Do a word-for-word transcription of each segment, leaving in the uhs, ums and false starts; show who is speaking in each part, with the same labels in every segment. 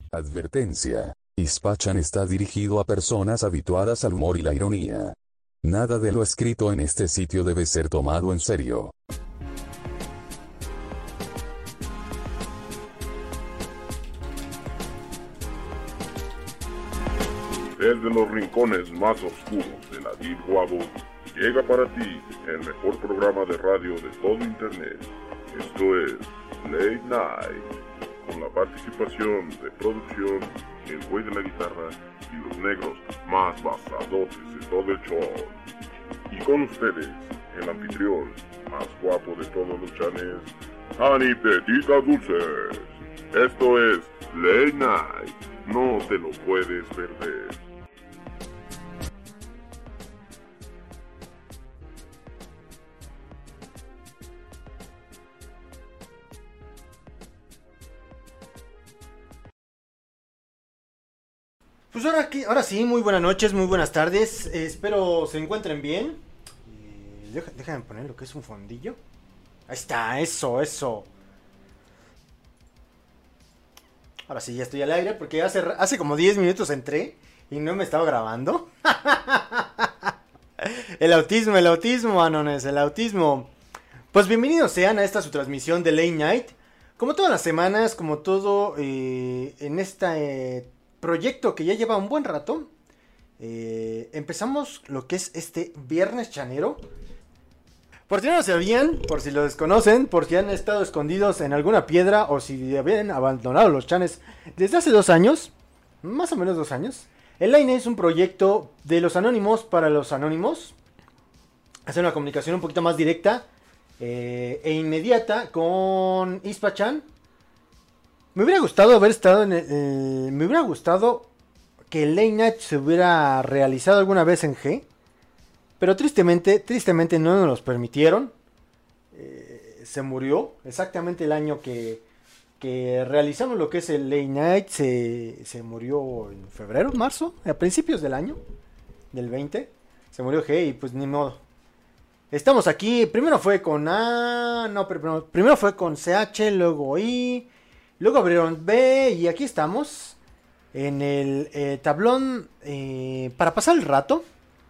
Speaker 1: Advertencia. Ispachan está dirigido a personas habituadas al humor y la ironía. Nada de lo escrito en este sitio debe ser tomado en serio.
Speaker 2: Desde los rincones más oscuros de la Deep Web, llega para ti el mejor programa de radio de todo Internet. Esto es Late Night, con la participación de producción, el güey de la guitarra y los negros más basadotes de todo el show. Y con ustedes, el anfitrión más guapo de todos los chanes, Ani Petita Dulces. Esto es Late Night, no te lo puedes perder.
Speaker 3: Pues ahora, aquí, ahora sí, muy buenas noches, muy buenas tardes, eh, espero se encuentren bien. Eh, deja, déjame poner lo que es un fondillo. Ahí está, eso, eso. Ahora sí, ya estoy al aire porque hace, hace como diez minutos entré y no me estaba grabando. El autismo, el autismo, Anones, el autismo. Pues bienvenidos sean a esta su transmisión de Late Night. Como todas las semanas, como todo eh, en esta... Eh, proyecto que ya lleva un buen rato. eh, Empezamos lo que es este Viernes Chanero. Por si no lo sabían, por si lo desconocen, por si han estado escondidos en alguna piedra o si habían abandonado los chanes desde hace dos años, más o menos dos años, el Line es un proyecto de los anónimos para los anónimos. Hacer una comunicación un poquito más directa eh, e inmediata con Ispachan. Me hubiera gustado haber estado en el, eh, me hubiera gustado que el Late Night se hubiera realizado alguna vez en G. Pero tristemente, tristemente no nos los permitieron. Eh, se murió exactamente el año que, que realizamos lo que es el Late Night. Se, se murió en febrero, marzo, a principios del año, del veinte. Se murió G y pues ni modo. Estamos aquí, primero fue con A, no, primero, primero fue con C H, luego I... Luego abrieron B y aquí estamos en el eh, tablón eh, para pasar el rato,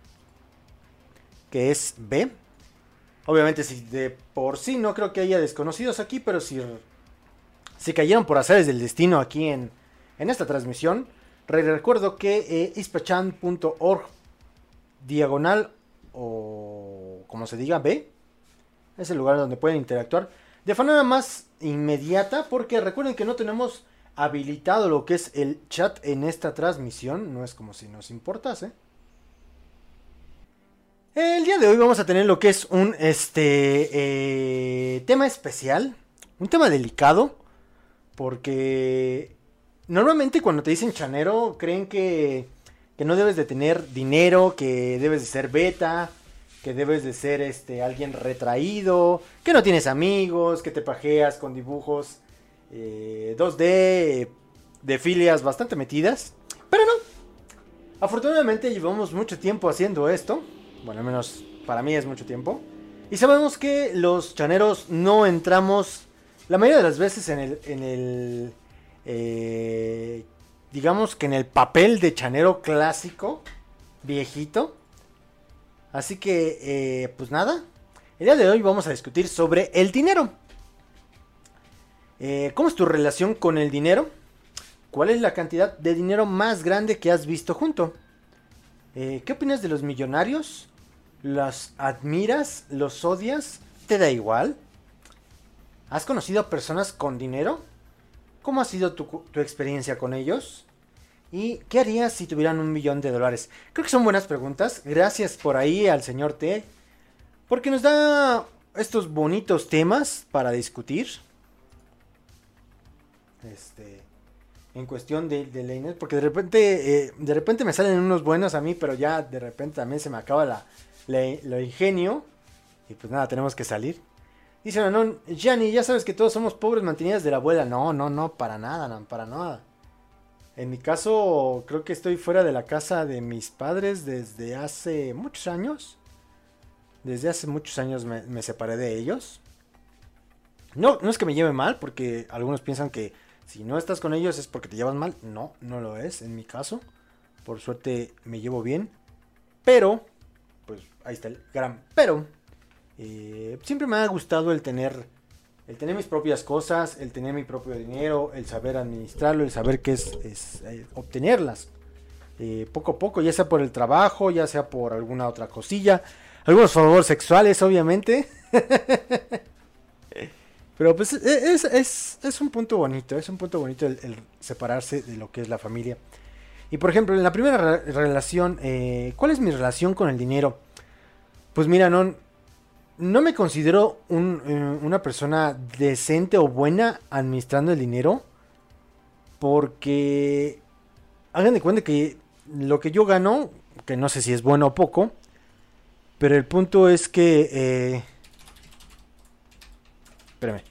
Speaker 3: que es B. Obviamente si de por sí no creo que haya desconocidos aquí, pero si, si cayeron por azares del destino aquí en, en esta transmisión, recuerdo que eh, ispachan punto org diagonal o como se diga B es el lugar donde pueden interactuar de forma más inmediata, porque recuerden que no tenemos habilitado lo que es el chat en esta transmisión, no es como si nos importase. El día de hoy vamos a tener lo que es un este eh, tema especial, un tema delicado, porque normalmente cuando te dicen chanero creen que, que no debes de tener dinero, que debes de ser beta, que debes de ser este alguien retraído, que no tienes amigos, que te pajeas con dibujos eh, dos D de filias bastante metidas. Pero no, afortunadamente llevamos mucho tiempo haciendo esto, bueno, al menos para mí es mucho tiempo, y sabemos que los chaneros no entramos la mayoría de las veces en el, en el eh, digamos que en el papel de chanero clásico, viejito. Así que, eh, pues nada, el día de hoy vamos a discutir sobre el dinero. Eh, ¿Cómo es tu relación con el dinero? ¿Cuál es la cantidad de dinero más grande que has visto junto? Eh, ¿Qué opinas de los millonarios? ¿Los admiras? ¿Los odias? ¿Te da igual? ¿Has conocido a personas con dinero? ¿Cómo ha sido tu, tu experiencia con ellos? ¿Y qué harías si tuvieran un millón de dólares? Creo que son buenas preguntas. Gracias por ahí al señor T, porque nos da estos bonitos temas para discutir. Este, en cuestión de, de Late Night, porque de repente, eh, de repente me salen unos buenos a mí, pero ya de repente también se me acaba la, la, lo ingenio. Y pues nada, tenemos que salir. Dice Anon, Gianni, ya sabes que todos somos pobres mantenidas de la abuela. No, no, no, para nada, no, para nada. En mi caso, creo que estoy fuera de la casa de mis padres desde hace muchos años. Desde hace muchos años me, me separé de ellos. No, no es que me lleve mal, porque algunos piensan que Si no estás con ellos es porque te llevas mal. No, no lo es en mi caso. Por suerte me llevo bien. Pero, pues ahí está el gran pero. Eh, siempre me ha gustado el tener, el tener mis propias cosas, el tener mi propio dinero, el saber administrarlo, el saber qué es, es eh, obtenerlas. Eh, poco a poco, ya sea por el trabajo, ya sea por alguna otra cosilla. Algunos favores sexuales, obviamente. Pero pues es, es, es un punto bonito, es un punto bonito el, el separarse de lo que es la familia. Y por ejemplo, en la primera re- relación, eh, ¿cuál es mi relación con el dinero? Pues mira, no, no me considero un, eh, una persona decente o buena administrando el dinero. Porque hagan de cuenta que lo que yo gano, que no sé si es bueno o poco, pero el punto es que... Eh, espérame.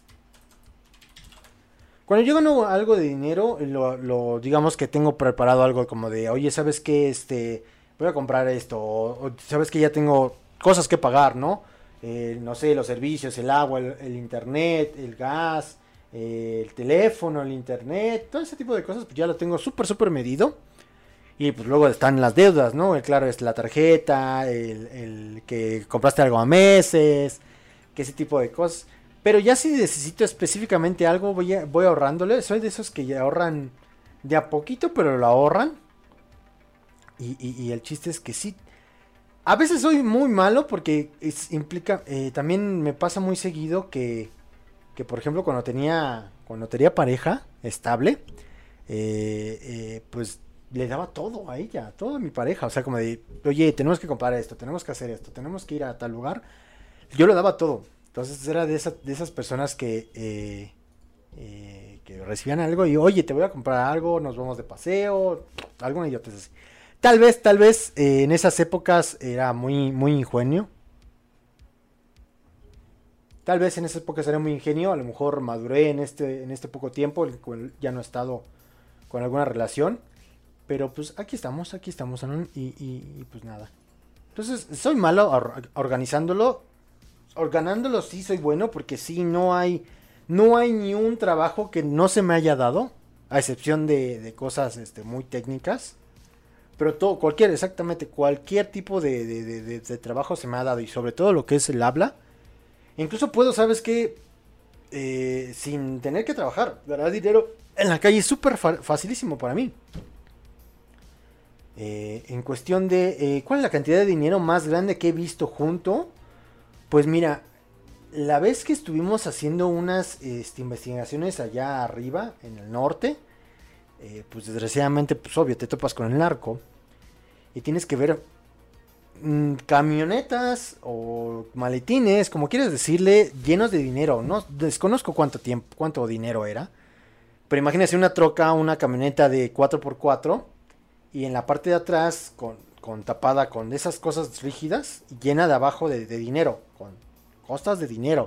Speaker 3: Cuando yo gano algo de dinero, lo, lo digamos que tengo preparado algo como de, oye, ¿sabes qué? Este, voy a comprar esto, o, o ¿sabes que ya tengo cosas que pagar, ¿no? Eh, no sé, los servicios, el agua, el, el internet, el gas, eh, el teléfono, el internet, todo ese tipo de cosas, pues ya lo tengo súper, súper medido. Y pues luego están las deudas, ¿no? El, claro, es la tarjeta, el, el que compraste algo a meses, que ese tipo de cosas. Pero ya si necesito específicamente algo, voy, a, voy ahorrándole. Soy de esos que ya ahorran de a poquito, pero lo ahorran. Y, y, y el chiste es que sí. A veces soy muy malo porque es, implica... Eh, también me pasa muy seguido que, que, por ejemplo, cuando tenía, cuando tenía pareja estable, eh, eh, pues le daba todo a ella, todo a mi pareja. O sea, como de, oye, tenemos que comprar esto, tenemos que hacer esto, tenemos que ir a tal lugar. Yo le daba todo. Entonces era de, esa, de esas personas que, eh, eh, que recibían algo y, oye, te voy a comprar algo, nos vamos de paseo, alguna idiotez así. Tal vez, tal vez eh, en esas épocas era muy, muy ingenio. Tal vez en esas épocas era muy ingenio, a lo mejor maduré en este, en este poco tiempo, ya no he estado con alguna relación. Pero pues aquí estamos, aquí estamos, ¿no? y, y, y pues nada. Entonces, soy malo or- organizándolo. Organándolo sí soy bueno porque sí no hay no hay ni un trabajo que no se me haya dado, a excepción de, de cosas este, muy técnicas, pero todo, cualquier, exactamente cualquier tipo de, de, de, de, de trabajo se me ha dado y sobre todo lo que es el habla. Incluso puedo, ¿sabes qué? Eh, sin tener que trabajar, ganar dinero en la calle es súper fa- facilísimo para mí. Eh, en cuestión de eh, ¿cuál es la cantidad de dinero más grande que he visto junto? Pues mira, la vez que estuvimos haciendo unas este, investigaciones allá arriba, en el norte, eh, pues desgraciadamente, pues obvio, te topas con el narco. Y tienes que ver mmm, camionetas o maletines, como quieres decirle, llenos de dinero. No desconozco cuánto tiempo, cuánto dinero era. Pero imagínense una troca, una camioneta de cuatro por cuatro. Y en la parte de atrás, con... con tapada con esas cosas rígidas, llena de abajo de, de dinero, con costas de dinero.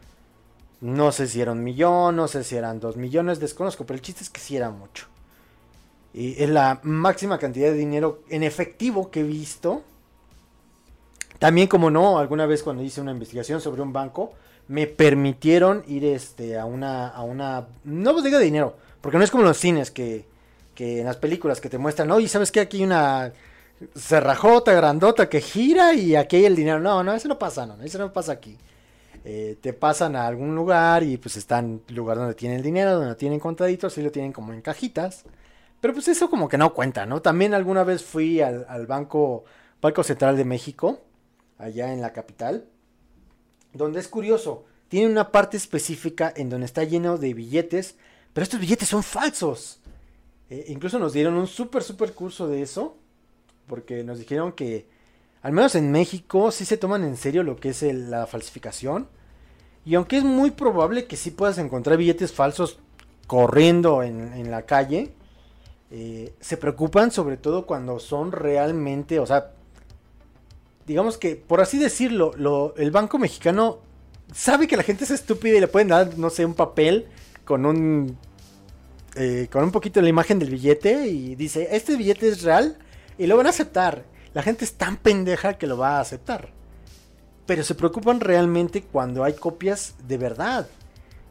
Speaker 3: No sé si era un millón, no sé si eran dos millones, desconozco, pero el chiste es que sí era mucho. Y es la máxima cantidad de dinero en efectivo que he visto. También, como no, alguna vez cuando hice una investigación sobre un banco, me permitieron ir este, a una, a una, no bodega de dinero, porque no es como los cines que, que en las películas que te muestran, oye, ¿sabes qué? Aquí hay una cerrajota grandota que gira y aquí hay el dinero. No, no, eso no pasa, no, eso no pasa aquí. Eh, te pasan a algún lugar y pues están en lugar donde tienen el dinero, donde lo tienen contaditos, y lo tienen como en cajitas. Pero pues eso como que no cuenta, ¿no? También alguna vez fui al, al banco, Banco Central de México, allá en la capital, donde es curioso, tiene una parte específica en donde está lleno de billetes, pero estos billetes son falsos. Eh, incluso nos dieron un súper, súper curso de eso, porque nos dijeron que, al menos en México, sí se toman en serio lo que es el, la falsificación. Y aunque es muy probable que sí puedas encontrar billetes falsos corriendo en, en la calle, eh, se preocupan sobre todo cuando son realmente, o sea, digamos que, por así decirlo, lo, el Banco Mexicano sabe que la gente es estúpida y le pueden dar, no sé, un papel con un, eh, con un poquito de la imagen del billete y dice, este billete es real y lo van a aceptar. La gente es tan pendeja que lo va a aceptar. Pero se preocupan realmente cuando hay copias de verdad.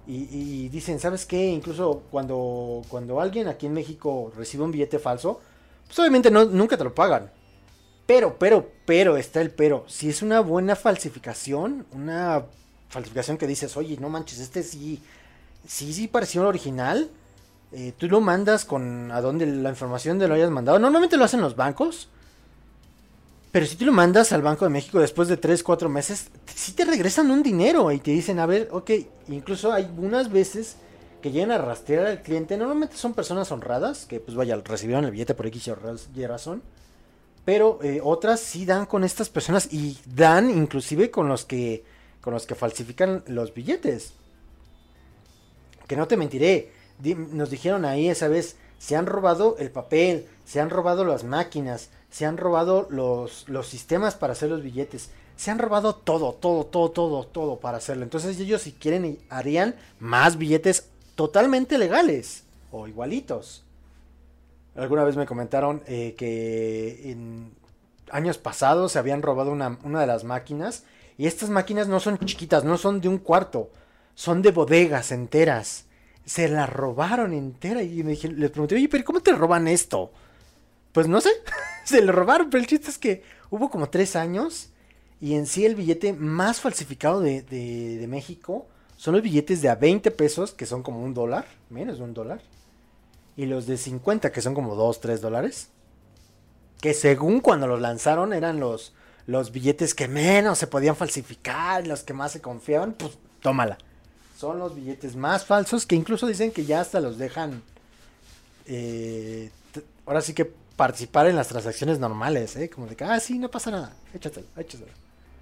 Speaker 3: Y, y dicen, ¿sabes qué? Incluso cuando, cuando alguien aquí en México recibe un billete falso, pues obviamente no, nunca te lo pagan. Pero, pero, pero, está el pero. Si es una buena falsificación, una falsificación que dices, oye, no manches, este sí, sí, sí pareció el original. Eh, tú lo mandas con a donde la información de lo hayas mandado. Normalmente lo hacen los bancos. Pero si tú lo mandas al Banco de México después de tres, cuatro meses, sí te regresan un dinero y te dicen, a ver, ok, incluso hay unas veces que llegan a rastrear al cliente. Normalmente son personas honradas, que pues vaya, recibieron el billete por X y razón. Pero eh, otras sí dan con estas personas y dan inclusive con los que con los que falsifican los billetes. Que no te mentiré, di, nos dijeron ahí esa vez, se han robado el papel, se han robado las máquinas, se han robado los, los sistemas para hacer los billetes, se han robado todo, todo, todo, todo, todo para hacerlo. Entonces ellos si quieren harían más billetes totalmente legales o igualitos. Alguna vez me comentaron eh, que en años pasados se habían robado una, una de las máquinas. Y estas máquinas no son chiquitas, no son de un cuarto. Son de bodegas enteras. Se la robaron entera. Y me dije, les pregunté, oye, pero ¿cómo te roban esto? Pues no sé, se lo robaron. Pero el chiste es que hubo como tres años. Y en sí el billete más falsificado de, de, de México son los billetes de a veinte pesos, que son como un dólar, menos de un dólar. Y los de cincuenta, que son como dos, tres dólares. Que según cuando los lanzaron eran los, los billetes que menos se podían falsificar, los que más se confiaban, pues tómala. Son los billetes más falsos que incluso dicen que ya hasta los dejan, eh, t- ahora sí que participar en las transacciones normales, ¿eh? Como de que, ah, sí, no pasa nada, échatelo, échatelo.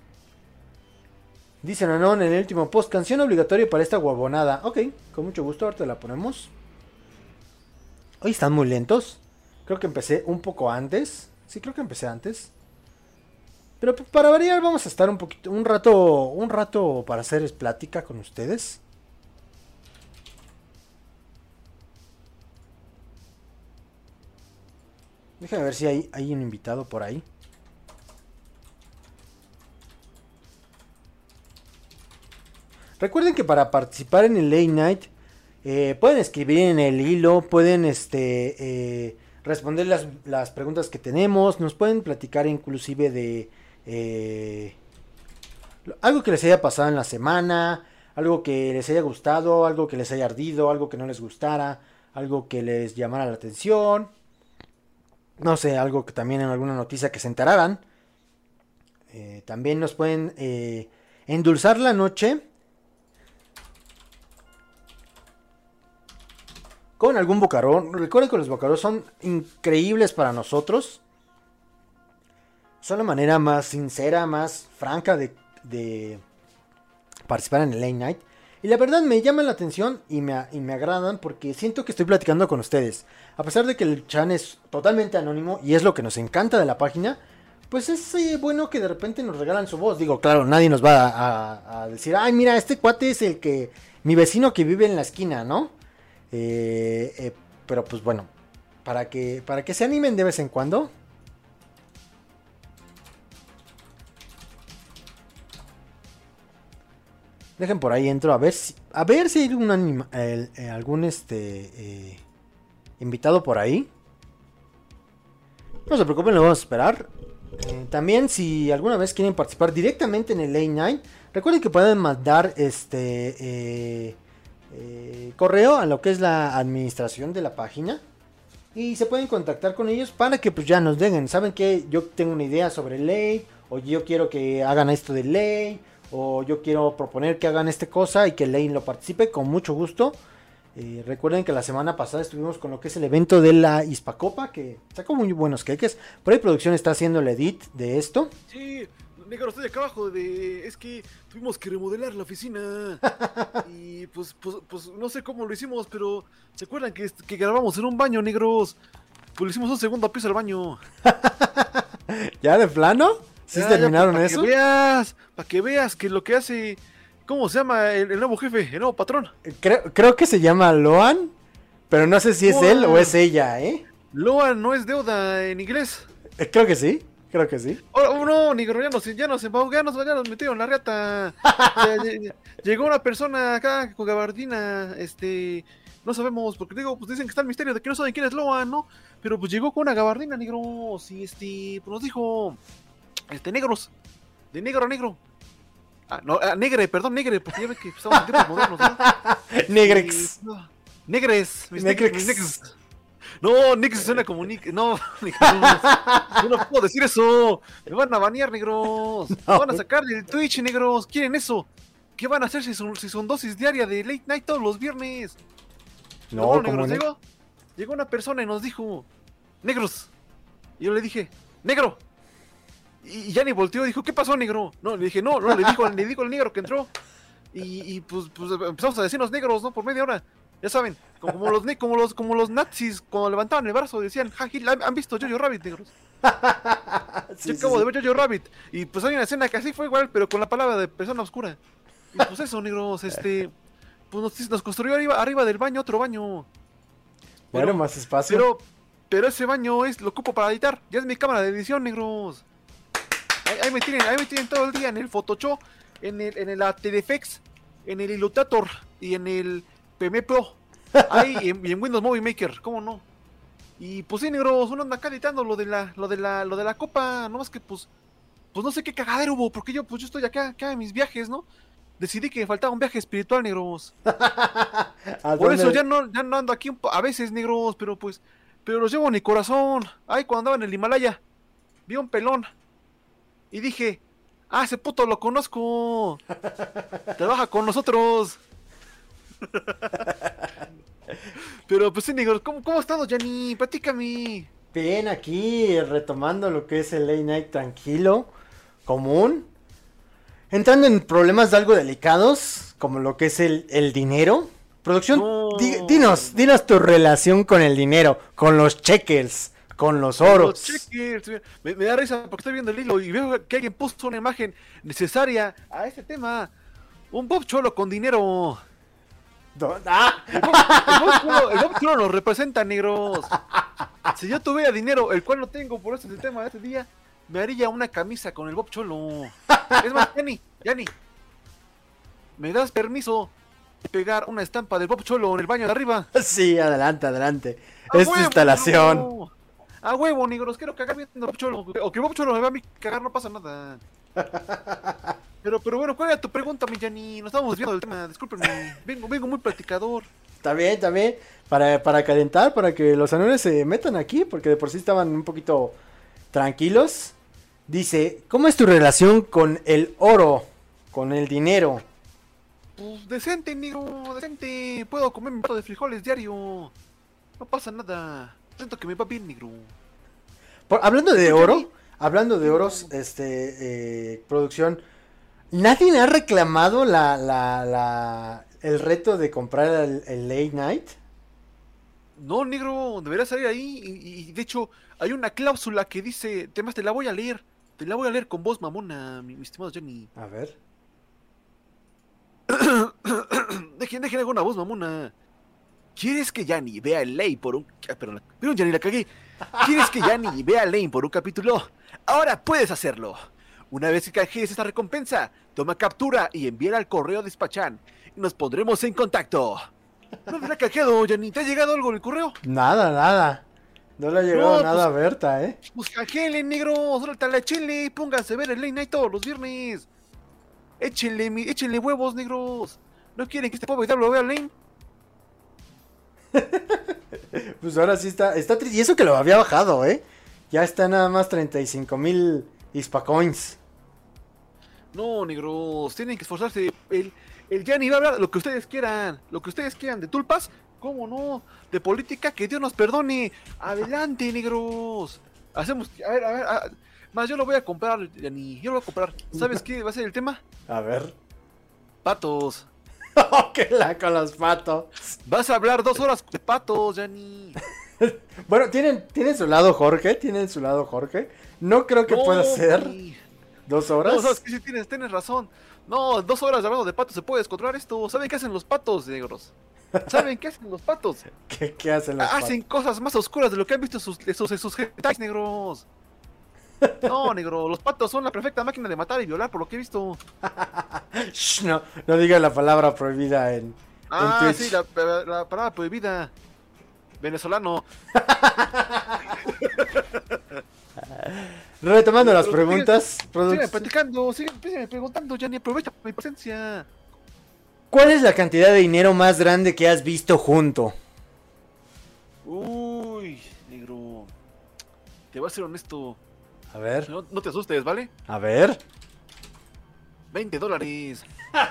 Speaker 3: Dicen, no, en el último post, canción obligatoria para esta huevonada. Ok, con mucho gusto, ahorita la ponemos. Hoy están muy lentos. Creo que empecé un poco antes. Sí, creo que empecé antes. Pero para variar vamos a estar un poquito, un rato, un rato para hacer plática con ustedes. Déjame ver si hay, hay un invitado por ahí. Recuerden que para participar en el Late Night eh, pueden escribir en el hilo, pueden este eh, responder las, las preguntas que tenemos, nos pueden platicar inclusive de eh, algo que les haya pasado en la semana, algo que les haya gustado, algo que les haya ardido, algo que no les gustara, algo que les llamara la atención, no sé, algo que también en alguna noticia que se enteraran. Eh, también nos pueden eh, endulzar la noche con algún bocarón. Recuerden que los bocaros son increíbles para nosotros. Son la manera más sincera, más franca de, de participar en el Late Night. Y la verdad me llaman la atención y me, y me agradan porque siento que estoy platicando con ustedes. A pesar de que el chan es totalmente anónimo y es lo que nos encanta de la página, pues es eh, bueno que de repente nos regalan su voz. Digo, claro, nadie nos va a, a, a decir, ay, mira, este cuate es el que, mi vecino que vive en la esquina, ¿no? Eh, eh, pero pues bueno, para que, para que se animen de vez en cuando. Dejen por ahí entro a ver si, a ver si hay un anima, el, eh, algún este eh, invitado por ahí. No se preocupen, lo vamos a esperar. Eh, también si alguna vez quieren participar directamente en el Late Night, recuerden que pueden mandar este eh, eh, correo a lo que es la administración de la página y se pueden contactar con ellos para que pues ya nos den, saben que yo tengo una idea sobre el ley, o yo quiero que hagan esto de ley, o yo quiero proponer que hagan esta cosa y que el ley lo participe con mucho gusto. Eh, recuerden que la semana pasada estuvimos con lo que es el evento de la Hispacopa, que sacó muy buenos queques. Por ahí producción está haciendo el edit de esto.
Speaker 4: Sí, negro, estoy acá abajo de... Es que tuvimos que remodelar la oficina. Y pues, pues, pues no sé cómo lo hicimos, pero ¿se acuerdan que, que grabamos en un baño, negros? Pues le hicimos un segundo piso al baño.
Speaker 3: ¿Ya de plano? ¿Sí
Speaker 4: ya,
Speaker 3: terminaron
Speaker 4: ya, para
Speaker 3: eso?
Speaker 4: Que veas, para que veas que lo que hace... ¿Cómo se llama el, el nuevo jefe, el nuevo patrón?
Speaker 3: Creo, creo que se llama Loan, pero no sé si es
Speaker 4: Loan.
Speaker 3: él o es ella, ¿eh?
Speaker 4: Loan no es deuda en inglés.
Speaker 3: Eh, Creo que sí. Creo que sí.
Speaker 4: Oh, oh, no, negro, ya nos, ya nos embaucó, ya nos, ya nos metieron la reata. O sea, lle- llegó una persona acá con gabardina, este, no sabemos, porque digo, pues dicen que está el misterio de que no saben quién es Loa, ¿no? Pero pues llegó con una gabardina, negros, y este, pues nos dijo, este, negros, de negro a negro. Ah, no, ah, negre, perdón, negre, porque ya ves que estamos en tiempos modernos, ¿no?
Speaker 3: Negrex.
Speaker 4: Y, no, negres, mis
Speaker 3: Negrex.
Speaker 4: negres, mis negres. No, Nix suena como Nick. No, negros. Yo no puedo decir eso. Me van a banear, negros. Me van a sacar del Twitch, negros. ¿Quieren eso? ¿Qué van a hacer si son, si son dosis diaria de late night todos los viernes?
Speaker 3: No,
Speaker 4: bueno,
Speaker 3: como
Speaker 4: negros,
Speaker 3: ne-
Speaker 4: llegó, llegó una persona y nos dijo, negros. Y yo le dije, negro. Y, y ya ni volteó y dijo, ¿qué pasó, negro? No, le dije, no, no, le dijo, le dijo el negro que entró. Y, y pues, pues empezamos a decirnos negros, ¿no? Por media hora. Ya saben, como los, ne- como los, como los nazis cuando levantaban el brazo decían, ja, Gil, ¿han han visto Jojo Rabbit, negros?
Speaker 3: Sí,
Speaker 4: Yo
Speaker 3: sí,
Speaker 4: acabo
Speaker 3: sí.
Speaker 4: de ver Jojo Rabbit. Y pues hay una escena que así fue igual, pero con la palabra de persona oscura. Y pues eso, negros, este... Pues nos, nos construyó arriba, arriba del baño otro baño.
Speaker 3: Bueno,
Speaker 4: Pero-
Speaker 3: más espacio.
Speaker 4: Pero, pero ese baño es lo ocupo para editar. Ya es mi cámara de edición, negros. Ahí, ahí me tienen, ahí me tienen todo el día en el Photoshop, en el, en el After Effects, en el Illustrator y en el P M Pro. Ahí y en, y en Windows Movie Maker, ¿cómo no? Y pues sí, negros, uno anda acá editando lo de la, lo de la, lo de la copa, no más que pues, pues no sé qué cagadero hubo, porque yo, pues yo estoy acá, acá en mis viajes, ¿no? Decidí que me faltaba un viaje espiritual, negros.
Speaker 3: ¿A
Speaker 4: Por
Speaker 3: dónde?
Speaker 4: eso ya no, ya no ando aquí un po- a veces, negros, pero pues, pero los llevo en mi corazón. Ay, cuando andaba en el Himalaya, vi un pelón y dije, ah, ese puto lo conozco. Trabaja con nosotros. Pero pues sí, negros, ¿cómo, cómo has estado, Yanni? Platícame.
Speaker 3: Bien, aquí retomando lo que es el late night tranquilo, común. Entrando en problemas de algo delicados, como lo que es el, el dinero. Producción,
Speaker 4: No.
Speaker 3: di- dinos, dinos tu relación con el dinero, con los checkers, con los oros.
Speaker 4: Los checkers, Me, me da risa porque estoy viendo el hilo y veo que alguien puso una imagen necesaria a ese tema. Un Bob Cholo con dinero.
Speaker 3: Do- ¡Ah!
Speaker 4: El Bob, el Bob Cholo, el Bob Cholo nos representa, negros. Si yo tuviera dinero, el cual no tengo por eso es el tema de este día, me haría una camisa con el Bob Cholo. Es más, Yanni, Yanni, ¿me das permiso de pegar una estampa del Bob Cholo en el baño de arriba?
Speaker 3: Sí, adelante, adelante.
Speaker 4: ¡A
Speaker 3: Es tu
Speaker 4: huevo,
Speaker 3: instalación.
Speaker 4: negro! A huevo, negros, quiero cagar viendo Bob Cholo. O que Bob Cholo me vea a mí cagar, no pasa nada. Pero, pero bueno, ¿cuál era tu pregunta, mi Yanni? Nos estamos desviando del tema, discúlpenme. Vengo, vengo muy platicador.
Speaker 3: Está bien, está bien. Para, para calentar, para que los anuales se metan aquí, porque de por sí estaban un poquito tranquilos. Dice, ¿cómo es tu relación con el oro? Con el dinero.
Speaker 4: Pues decente, negro, decente. Puedo comer mi plato de frijoles diario. No pasa nada. Siento que me va bien, negro.
Speaker 3: Por- hablando de
Speaker 4: Oye,
Speaker 3: oro,
Speaker 4: Dani.
Speaker 3: hablando de oros, este, eh, producción, ¿nadie ha reclamado la, la, la, el reto de comprar el, el late night?
Speaker 4: No, negro, debería salir ahí. Y, y, de hecho, hay una cláusula que dice, temas, te la voy a leer. Te la voy a leer con voz mamona, mi, mi estimado Jenny.
Speaker 3: A ver.
Speaker 4: Dejen, dejen alguna voz mamona. ¿Quieres que Yanni vea el ley por un... Ah, perdón, perdón, Yanni, la cagué. ¿Quieres que Yanni vea el ley por un capítulo? Ahora puedes hacerlo. Una vez que canjees esta recompensa, toma captura y envíala al correo despachán. Y nos pondremos en contacto. No me la ha canjeado, Yanni. ¿Te ha llegado algo en el correo?
Speaker 3: Nada, nada. No le ha llegado
Speaker 4: No,
Speaker 3: nada a Berta, ¿eh?
Speaker 4: Pues canjeenle, negro. Suéltale, échenle. Pónganse a ver el late night todos los viernes. Échenle, mi- échenle huevos, negros. ¿No quieren que este pobre diablo vea el lane?
Speaker 3: Pues ahora sí está, está triste. Y eso que lo había bajado, ¿eh? Ya está nada más treinta y cinco mil Hispacoins.
Speaker 4: No, negros, tienen que esforzarse. El, el Yanni va a hablar lo que ustedes quieran. Lo que ustedes quieran. De tulpas, ¿cómo no? De política, que Dios nos perdone. Adelante, negros. Hacemos. A ver, a ver. a- más, yo lo voy a comprar, Yanni. Yo lo voy a comprar. ¿Sabes qué va a ser el tema?
Speaker 3: A ver.
Speaker 4: Patos.
Speaker 3: Oh, que la con los patos.
Speaker 4: Vas a hablar dos horas de patos, Yanni.
Speaker 3: Bueno, tienen, tienen su lado Jorge, tienen su lado Jorge. No creo que
Speaker 4: No,
Speaker 3: pueda ser
Speaker 4: güey.
Speaker 3: dos horas.
Speaker 4: No, sabes que sí tienes, tienes razón. No, dos horas hablando de patos se puede descontrolar esto. ¿Saben qué hacen los patos, negros? ¿Saben qué hacen los patos?
Speaker 3: ¿Qué, qué hacen los
Speaker 4: Hacen cosas más oscuras de lo que han visto sus, de sus, de sus gentiles, negros. No, negro, los patos son la perfecta máquina de matar y violar, por lo que he visto.
Speaker 3: Shh, no, no digas la palabra prohibida en,
Speaker 4: Ah,
Speaker 3: en Twitch.
Speaker 4: sí, la, la, la palabra prohibida. Venezolano.
Speaker 3: Retomando las
Speaker 4: Pero
Speaker 3: preguntas,
Speaker 4: Sigue
Speaker 3: produc-
Speaker 4: platicando, sigue, sigue preguntando, Yanni, aprovecha mi presencia.
Speaker 3: ¿cuál es la cantidad de dinero más grande que has visto junto?
Speaker 4: Uy, negro. Te voy a ser honesto.
Speaker 3: A ver,
Speaker 4: No, no te asustes, ¿vale?
Speaker 3: a ver.
Speaker 4: veinte dólares.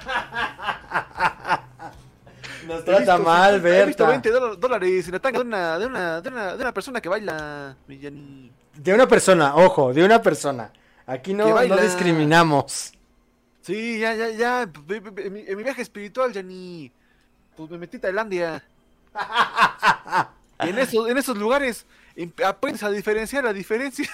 Speaker 3: Nos
Speaker 4: He
Speaker 3: trata
Speaker 4: visto-
Speaker 3: mal,
Speaker 4: He visto
Speaker 3: Berta.
Speaker 4: veinte dola- dólares en la tanga de una, de una, de una, de una persona que baila, mi Yanni.
Speaker 3: De una persona, ojo, de una persona. Aquí no,
Speaker 4: Que baila.
Speaker 3: no discriminamos.
Speaker 4: Sí, ya, ya, ya. ve- ve- ve- En mi, en mi viaje espiritual, Yanni. Pues me metí a Tailandia. En esos, en esos lugares em- aprendes a diferenciar la diferencia.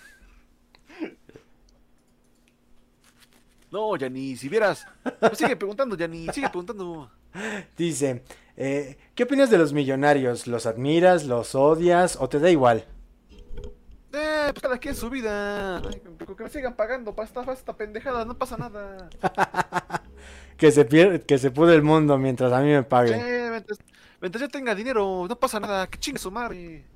Speaker 4: No, Yanni, si vieras. Pues sigue preguntando, Yanni, sigue preguntando.
Speaker 3: Dice, eh, ¿qué opinas de los millonarios? ¿Los admiras, los odias o te da igual?
Speaker 4: Eh, pues cada quien su vida. Ay, con que me sigan pagando para esta, para esta pendejada, no pasa nada.
Speaker 3: Que se pier- que se pude el mundo mientras a mí me paguen.
Speaker 4: Eh, mientras, mientras yo tenga dinero, no pasa nada. Que chingue su madre.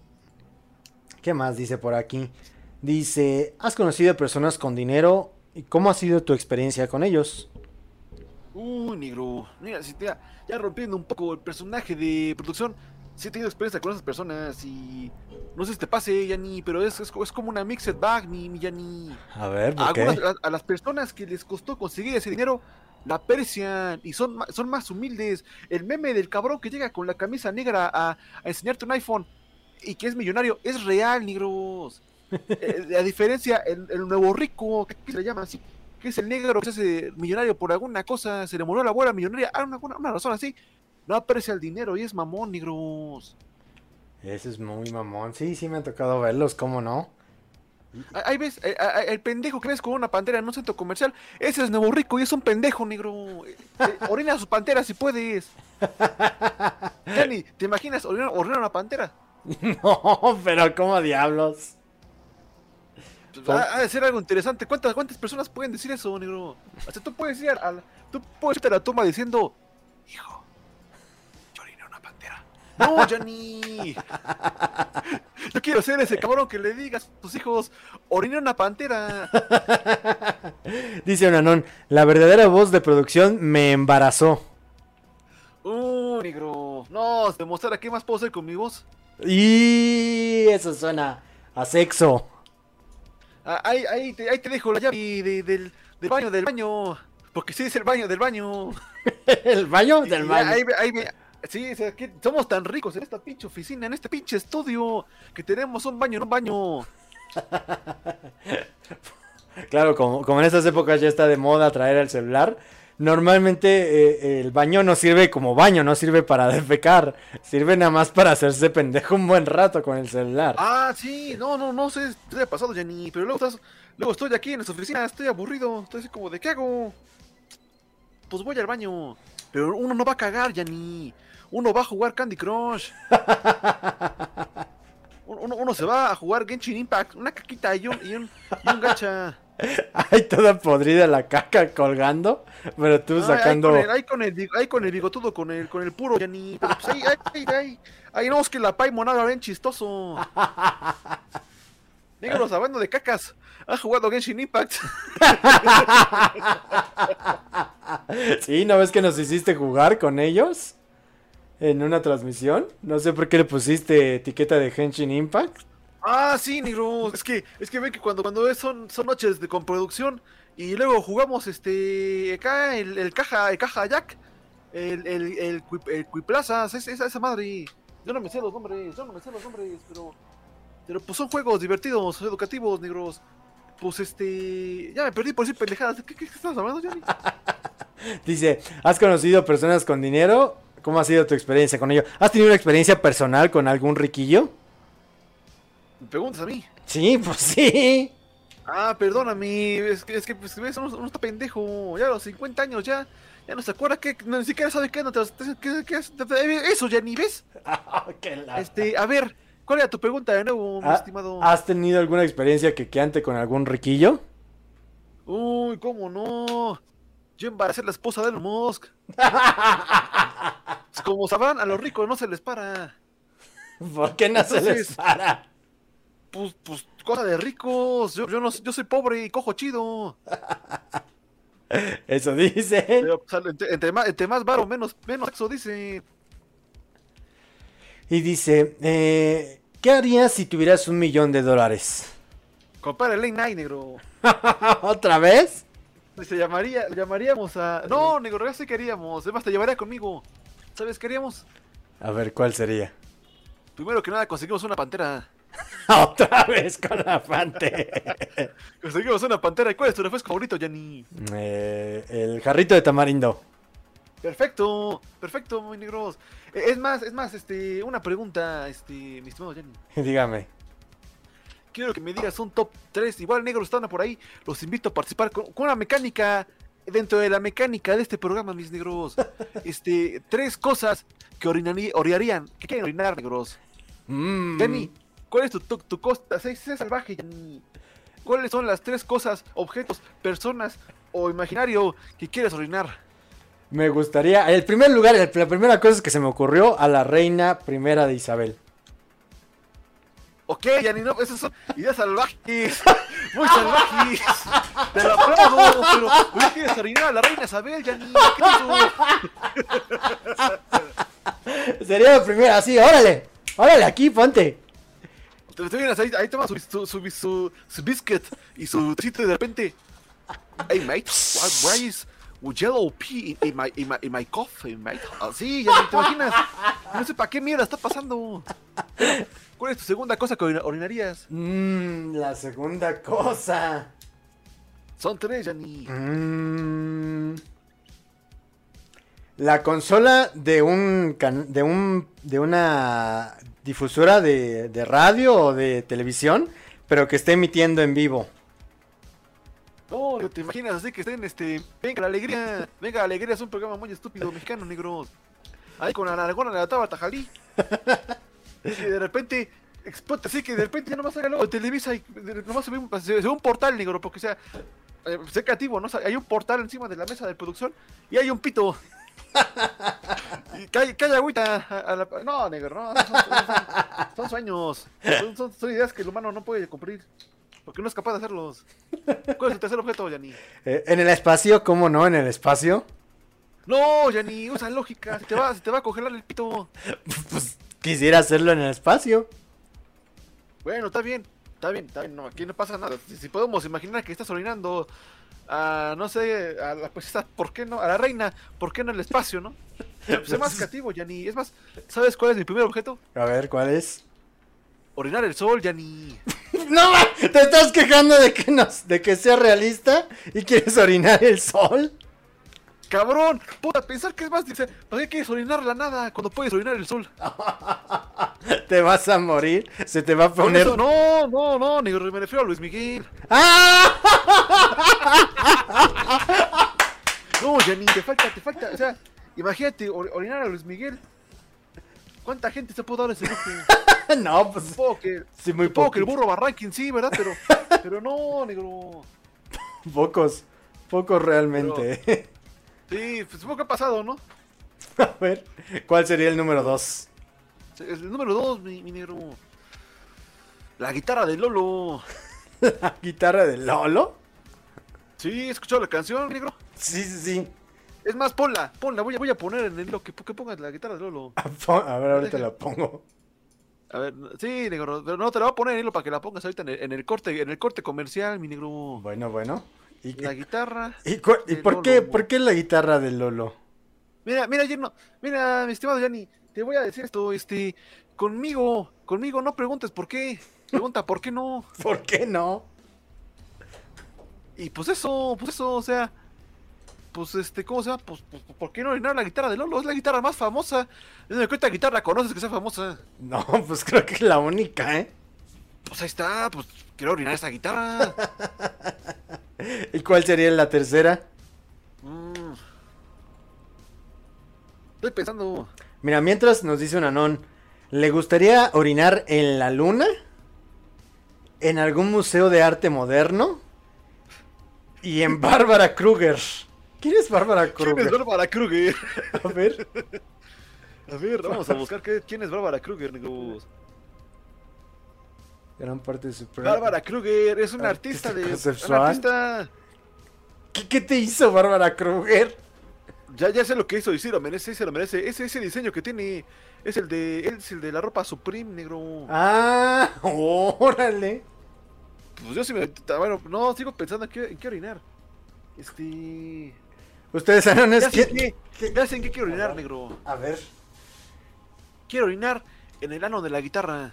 Speaker 3: ¿Qué más dice por aquí? Dice, ¿has conocido a personas con dinero? ¿Y cómo ha sido tu experiencia con ellos?
Speaker 4: Uy, negro. Mira, si te, ya rompiendo un poco el personaje de producción, sí he tenido experiencia con esas personas y no sé si te pase, Yanni, pero es, es, es como una mixed bag, mi, mi Yanni.
Speaker 3: A ver,
Speaker 4: A,
Speaker 3: ¿por qué?
Speaker 4: algunas- a- a las personas que les costó conseguir ese dinero, la aprecian y son, ma- son más humildes. El meme del cabrón que llega con la camisa negra a, a enseñarte un iPhone y que es millonario es real, negros. Eh, a diferencia, el, el nuevo rico, que se le llama así, que es el negro que se hace millonario por alguna cosa, se le murió la abuela millonaria, ah, una, una, una razón así, no aprecia el dinero y es mamón, negros.
Speaker 3: Eso es muy mamón. Sí, sí me ha tocado verlos, ¿cómo no?
Speaker 4: Ahí ahí ves, eh, ah, el pendejo que ves con una pantera en un centro comercial, ese es nuevo rico y es un pendejo, negro. Eh, eh, orina a su pantera si puedes. Jenny, ¿te imaginas orinar, orinar a una pantera?
Speaker 3: No, pero ¿cómo diablos?
Speaker 4: Pues, ha, ha de ser algo interesante. ¿Cuántas, ¿Cuántas personas pueden decir eso, negro? Hasta tú puedes ir a la, tú puedes irte a la tumba diciendo, hijo, yo oriné a una pantera. No, Johnny. Yo quiero ser ese cabrón que le digas a tus hijos, oriné a una pantera.
Speaker 3: Dice Onanón, la verdadera voz de producción me embarazó.
Speaker 4: Uh, negro. No, demostrar qué más puedo hacer con mi voz.
Speaker 3: Y eso suena a sexo.
Speaker 4: Ah, ahí, ahí, te, ahí te dejo la llave de- del, del baño, del baño. Porque sí es el baño del baño.
Speaker 3: El baño
Speaker 4: Y-
Speaker 3: del
Speaker 4: y
Speaker 3: baño.
Speaker 4: ahí ve- ahí ve- sí, o sea, que somos tan ricos en esta pinche oficina, en este pinche estudio, que tenemos un baño en un baño.
Speaker 3: Claro, como, como en estas épocas ya está de moda traer el celular. Normalmente eh, el baño no sirve como baño, no sirve para defecar. Sirve nada más para hacerse pendejo un buen rato con el celular.
Speaker 4: Ah, sí, no, no, no sé, te ha pasado, Jenny, pero luego estás, luego estoy aquí en esta oficina, estoy aburrido, estoy así como de, ¿qué hago? Pues voy al baño. Pero uno no va a cagar, Jenny. Uno va a jugar Candy Crush. Uno, uno se va a jugar Genshin Impact, una caquita y un, y un, y un gacha.
Speaker 3: Hay toda podrida la caca colgando, pero tú
Speaker 4: Ay,
Speaker 3: sacando...
Speaker 4: Ahí con, el, ahí, con el, bi- ahí con el bigotudo, con el, con el puro, Jenny. Pero pues ahí, ahí, ahí, ahí, ahí no, es que la pay monada ven chistoso. Díganos, hablando de cacas, ¿has jugado Genshin Impact?
Speaker 3: Sí, ¿no ves que nos hiciste jugar con ellos? En una transmisión. No sé por qué le pusiste etiqueta de Genshin Impact.
Speaker 4: Ah, sí, negro. Es que, es que ven que cuando, cuando es- son, son noches de con producción y luego jugamos este acá el, el caja, el caja Jack, el, el, el, Cui- el Cuiplazas, esa, esa, esa madre. Yo no me sé los nombres, yo no me sé los nombres, pero. Pero pues son juegos divertidos, educativos, negros. Pues este. Ya me perdí por decir pendejadas. ¿Qué, qué, qué estás hablando, Johnny?
Speaker 3: Dice, ¿has conocido personas con dinero? ¿Cómo ha sido tu experiencia con ello? ¿Has tenido una experiencia personal con algún riquillo?
Speaker 4: Me preguntas a mí.
Speaker 3: Sí, pues sí.
Speaker 4: Ah, perdóname, es que, es que pues, ves, uno, uno está pendejo, ya a los cincuenta años ya, ya no se acuerda que, no, ni siquiera sabe qué, no te, qué, qué es, eso ya ni ves.
Speaker 3: Qué la-
Speaker 4: Este, a ver, ¿Cuál era tu pregunta de nuevo, mi
Speaker 3: ¿Ha-
Speaker 4: estimado?
Speaker 3: ¿Has tenido alguna experiencia quequeante con algún riquillo?
Speaker 4: Uy, ¿cómo no? Yo embaracé a la esposa de Elon Musk. Pues como sabrán, a los ricos no se les para.
Speaker 3: ¿Por qué no se les
Speaker 4: Entonces-
Speaker 3: para?
Speaker 4: Pues, pues, cosa de ricos. Yo, yo, no, yo soy pobre y cojo chido.
Speaker 3: Eso dice.
Speaker 4: Pero, pues, entre, entre más, entre más varo, menos, menos sexo, dice.
Speaker 3: Y dice, eh, ¿qué harías si tuvieras un millón de dólares?
Speaker 4: Compadre, late night, negro.
Speaker 3: ¿Otra vez?
Speaker 4: Se llamaría, llamaríamos a... No, negro, ya sé qué haríamos. Además, te llevaría conmigo. ¿Sabes qué haríamos?
Speaker 3: A ver, ¿cuál sería?
Speaker 4: Primero que nada, conseguimos una pantera.
Speaker 3: Otra vez con la Fante.
Speaker 4: Conseguimos una pantera. ¿Y cuál es tu refresco favorito, Yanni?
Speaker 3: Eh, el jarrito de tamarindo.
Speaker 4: Perfecto, perfecto, muy negros. Eh, Es más, es más, este, una pregunta, este, mi estimado Yanni.
Speaker 3: Dígame.
Speaker 4: Quiero que me digas un top tres. Igual negros están por ahí. Los invito a participar con, con una mecánica. Dentro de la mecánica de este programa, mis negros. Este, tres cosas que orinarí- orinarían. Que quieren orinar, negros.
Speaker 3: Mm.
Speaker 4: Yanni, ¿cuál es tu, tu, tu costa? Sé, sé salvaje, Yanni. ¿Cuáles son las tres cosas, objetos, personas o imaginario que quieres orinar?
Speaker 3: Me gustaría, el primer lugar, el- la primera cosa que se me ocurrió, a la reina primera de Isabel.
Speaker 4: Ok, Yanni, no, esas son ideas salvajes. Muy salvajes. Te lo aplaudo, pero ¿por qué quieres orinar a la reina Isabel, Yanni? ¿Qué es eso?
Speaker 3: Sería la primera, así, órale. Órale, aquí, ponte.
Speaker 4: Te, te vienes ahí, ahí toma su, su, su, su, su biscuit y su sitio y de repente. Hey, mate, why, why is yellow pea in, in my, in, my, in my coffee, mate? Así, Yanni, ¿te imaginas? No sé para qué mierda está pasando. ¿Cuál es tu segunda cosa que orina- orinarías?
Speaker 3: Mmm, la segunda cosa.
Speaker 4: Son tres, Yanni.
Speaker 3: Mm, la consola de un can- de un de una difusora de, de radio o de televisión, pero que esté emitiendo en vivo.
Speaker 4: No, ¿te imaginas así que estén, este, venga la alegría, venga la alegría, es un programa muy estúpido mexicano, negros. Ahí con la nargona de la taba Tajalí. Y de repente explota, así que de repente ya nomás salga luego de Televisa y de- nomás se ve un, se ve un portal, negro, porque o sea, eh, sé creativo, ¿no? O sea, hay un portal encima de la mesa de producción y hay un pito. Y cae, cae agüita a, a la... No, negro, no, no, son, son- son sueños. Son, son- son ideas que el humano no puede cumplir. Porque no es capaz de hacerlos. ¿Cuál es el tercer objeto, Yanni?
Speaker 3: Eh, en el espacio, ¿cómo no? En el espacio.
Speaker 4: No, Yanni, usa lógica. Se te va, se te va a congelar el pito.
Speaker 3: Pues quisiera hacerlo en el espacio.
Speaker 4: Bueno, está bien. Está bien, está bien. No, aquí no pasa nada. Si, si podemos imaginar que estás orinando a, no sé, a la princesa, ¿por qué no? A la reina, ¿por qué no el espacio, no? Sé más creativo, Yanni. Es más, ¿sabes cuál es mi primer objeto?
Speaker 3: A ver, ¿cuál es?
Speaker 4: Orinar el sol, Yanni.
Speaker 3: No, ma- te estás quejando de que nos, de que sea realista y quieres orinar el sol.
Speaker 4: Cabrón, puta, pensar que es más, dice, ¿para qué quieres orinar la nada cuando puedes orinar el sol?
Speaker 3: Te vas a morir, se te va a
Speaker 4: Por
Speaker 3: poner.
Speaker 4: eso, no, no, no, negro, me refiero a Luis Miguel.
Speaker 3: ¡Ah!
Speaker 4: No, Janine, te falta, te falta, o sea, imagínate or- orinar a Luis Miguel. ¿Cuánta gente se puede dar ese lujo?
Speaker 3: No, pues
Speaker 4: Supongo que,
Speaker 3: sí, muy
Speaker 4: supongo que el
Speaker 3: pocos.
Speaker 4: burro Barranquín sí, ¿verdad? Pero, pero no, negro.
Speaker 3: Pocos, pocos realmente.
Speaker 4: Sí, pues supongo que ha pasado, ¿no?
Speaker 3: A ver, ¿cuál sería el número dos?
Speaker 4: El número dos, mi, mi negro. La guitarra de Lolo.
Speaker 3: ¿La guitarra de Lolo?
Speaker 4: Sí, ¿escuchado la canción, negro?
Speaker 3: Sí, sí, sí.
Speaker 4: Es más, ponla, ponla, voy a, voy a poner en el lo que, que pongas la guitarra de Lolo.
Speaker 3: A ver, ahorita la pongo.
Speaker 4: A ver, sí, negro, pero no te la voy a poner en hilo para que la pongas ahorita en el, en el corte, en el corte comercial, mi negro.
Speaker 3: Bueno, bueno. ¿Y,
Speaker 4: La guitarra.
Speaker 3: y, cu- y
Speaker 4: de
Speaker 3: por qué,
Speaker 4: Lolo.
Speaker 3: por qué la guitarra de Lolo?
Speaker 4: Mira, mira, Yerno, mira, mi estimado Yanni, te voy a decir esto, este, conmigo, conmigo no preguntes por qué, pregunta por qué no.
Speaker 3: ¿Por qué no?
Speaker 4: Y pues eso, pues eso, o sea, pues este, ¿cómo se llama? Pues, pues ¿por qué no orinar la guitarra de Lolo? Es la guitarra más famosa. ¿De cuánta guitarra conoces que sea famosa?
Speaker 3: No, pues creo que es la única, ¿eh?
Speaker 4: Pues ahí está, pues quiero orinar esa guitarra.
Speaker 3: ¿Y cuál sería la tercera?
Speaker 4: Mm. Estoy pensando.
Speaker 3: Mira, mientras nos dice un anón, ¿Le gustaría orinar en la luna? ¿En algún museo de arte moderno? Y en Bárbara Kruger. ¿Quién es Bárbara Kruger?
Speaker 4: ¿Quién es Bárbara Kruger?
Speaker 3: A ver.
Speaker 4: A ver, vamos a buscar qué- quién es Bárbara Kruger, negros.
Speaker 3: Gran parte de su
Speaker 4: Bárbara Kruger es una artista,
Speaker 3: Artista
Speaker 4: de.
Speaker 3: conceptual.
Speaker 4: Una artista.
Speaker 3: ¿Qué, qué te hizo Bárbara Kruger?
Speaker 4: Ya, ya sé lo que hizo y sí lo merece, sí se lo merece. Ese, ese diseño que tiene es el de. Es el de la ropa Supreme, negro.
Speaker 3: Ah, órale.
Speaker 4: Pues yo sí me. Bueno, no, sigo pensando en qué, en qué orinar. Este.
Speaker 3: Ustedes saben
Speaker 4: Ya
Speaker 3: es
Speaker 4: sé,
Speaker 3: que...
Speaker 4: qué, ya sé en qué quiero orinar, negro.
Speaker 3: A ver.
Speaker 4: Quiero orinar en el ano de la guitarra.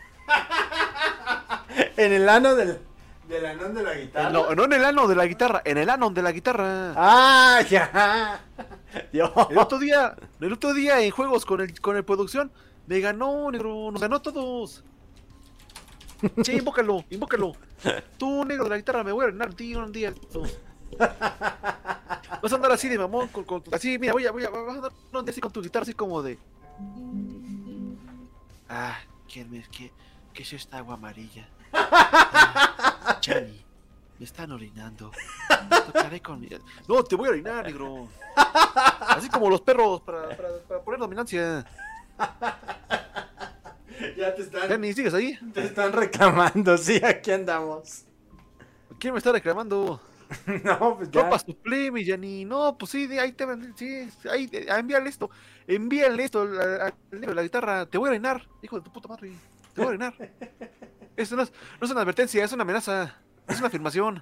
Speaker 3: En el ano del... Del anón de la guitarra.
Speaker 4: No, no en el ano de la guitarra, en el ano de la guitarra.
Speaker 3: Ah, ya. Yo.
Speaker 4: El otro día, el otro día en juegos con el con el producción, me ganó, negro, nos ganó a todos. Sí, invócalo, invócalo. Tú, negro de la guitarra, me voy a orinar, tío, un día. Tú. Vas a andar así de mamón, con, con- así, mira, voy a, voy a, vas a andar un día así con tu guitarra, así como de. Ah, ¿quién me, qué, qué es esta agua amarilla? Ah, Chani, me están orinando. Tocaré con mi... No, te voy a orinar, negro. Así como los perros, para, para, para poner dominancia.
Speaker 3: Ya te están...
Speaker 4: Chani, ¿sigues ahí?
Speaker 3: Te están reclamando, sí, aquí andamos.
Speaker 4: ¿Quién me está reclamando?
Speaker 3: No, pues ya.
Speaker 4: Ropa sublime, Yanni. No, pues sí, de ahí te van, sí, ahí, eh, envíale esto. Envíale esto al al negro de la guitarra. Te voy a orinar, hijo de tu puta madre. Te voy a orinar. Esto no es, no es una advertencia, es una amenaza. Es una afirmación.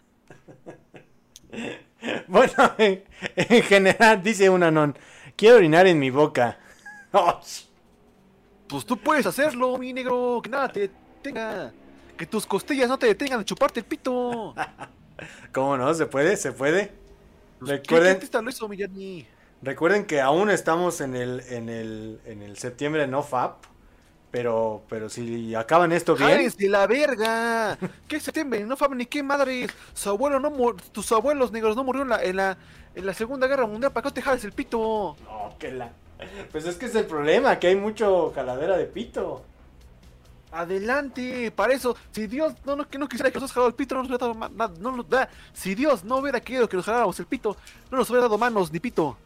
Speaker 3: Bueno, en, en general, dice un anón, quiero orinar en mi boca. Oh,
Speaker 4: Pues tú puedes hacerlo, mi negro. Que nada te detenga. Que tus costillas no te detengan de chuparte el pito.
Speaker 3: ¿cómo no? ¿Se puede? ¿Se puede?
Speaker 4: Pues, ¿qué-
Speaker 3: Recuerden,
Speaker 4: ¿Qué artista lo hizo, mi Yanni?
Speaker 3: recuerden que aún estamos en el, en el, en el septiembre no fap, pero, pero si acaban esto bien,
Speaker 4: ¡Jálense la verga! ¿Qué septiembre? No saben ni qué madre. Su abuelo no mur- tus abuelos negros no murieron en la, en la, en la Segunda Guerra Mundial. ¿Para qué te jales el pito?
Speaker 3: no, que la... Pues es que es el problema, que hay mucho jaladera de pito.
Speaker 4: Adelante, para eso, si Dios no, no, que no quisiera que nos jaláramos el pito, no nos hubiera dado ma- nada, no nos da. Si Dios no hubiera querido que nos jaláramos el pito, no nos hubiera dado manos ni pito.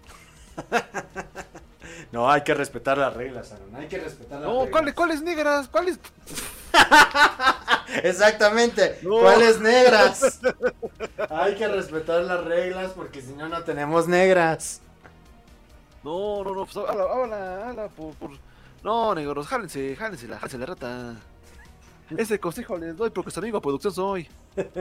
Speaker 3: No, hay que respetar las reglas, Aaron, hay que respetar las
Speaker 4: No,
Speaker 3: reglas.
Speaker 4: ¿cuáles, cuáles negras? ¿Cuáles?
Speaker 3: Exactamente,
Speaker 4: No.
Speaker 3: ¿cuáles negras? Hay que respetar las reglas porque si no, no tenemos negras.
Speaker 4: No, no, no, pues habla, habla, habla por, por... No, negros, jálense, jálense la, jálense la rata. Ese consejo les doy porque su amigo a producción soy.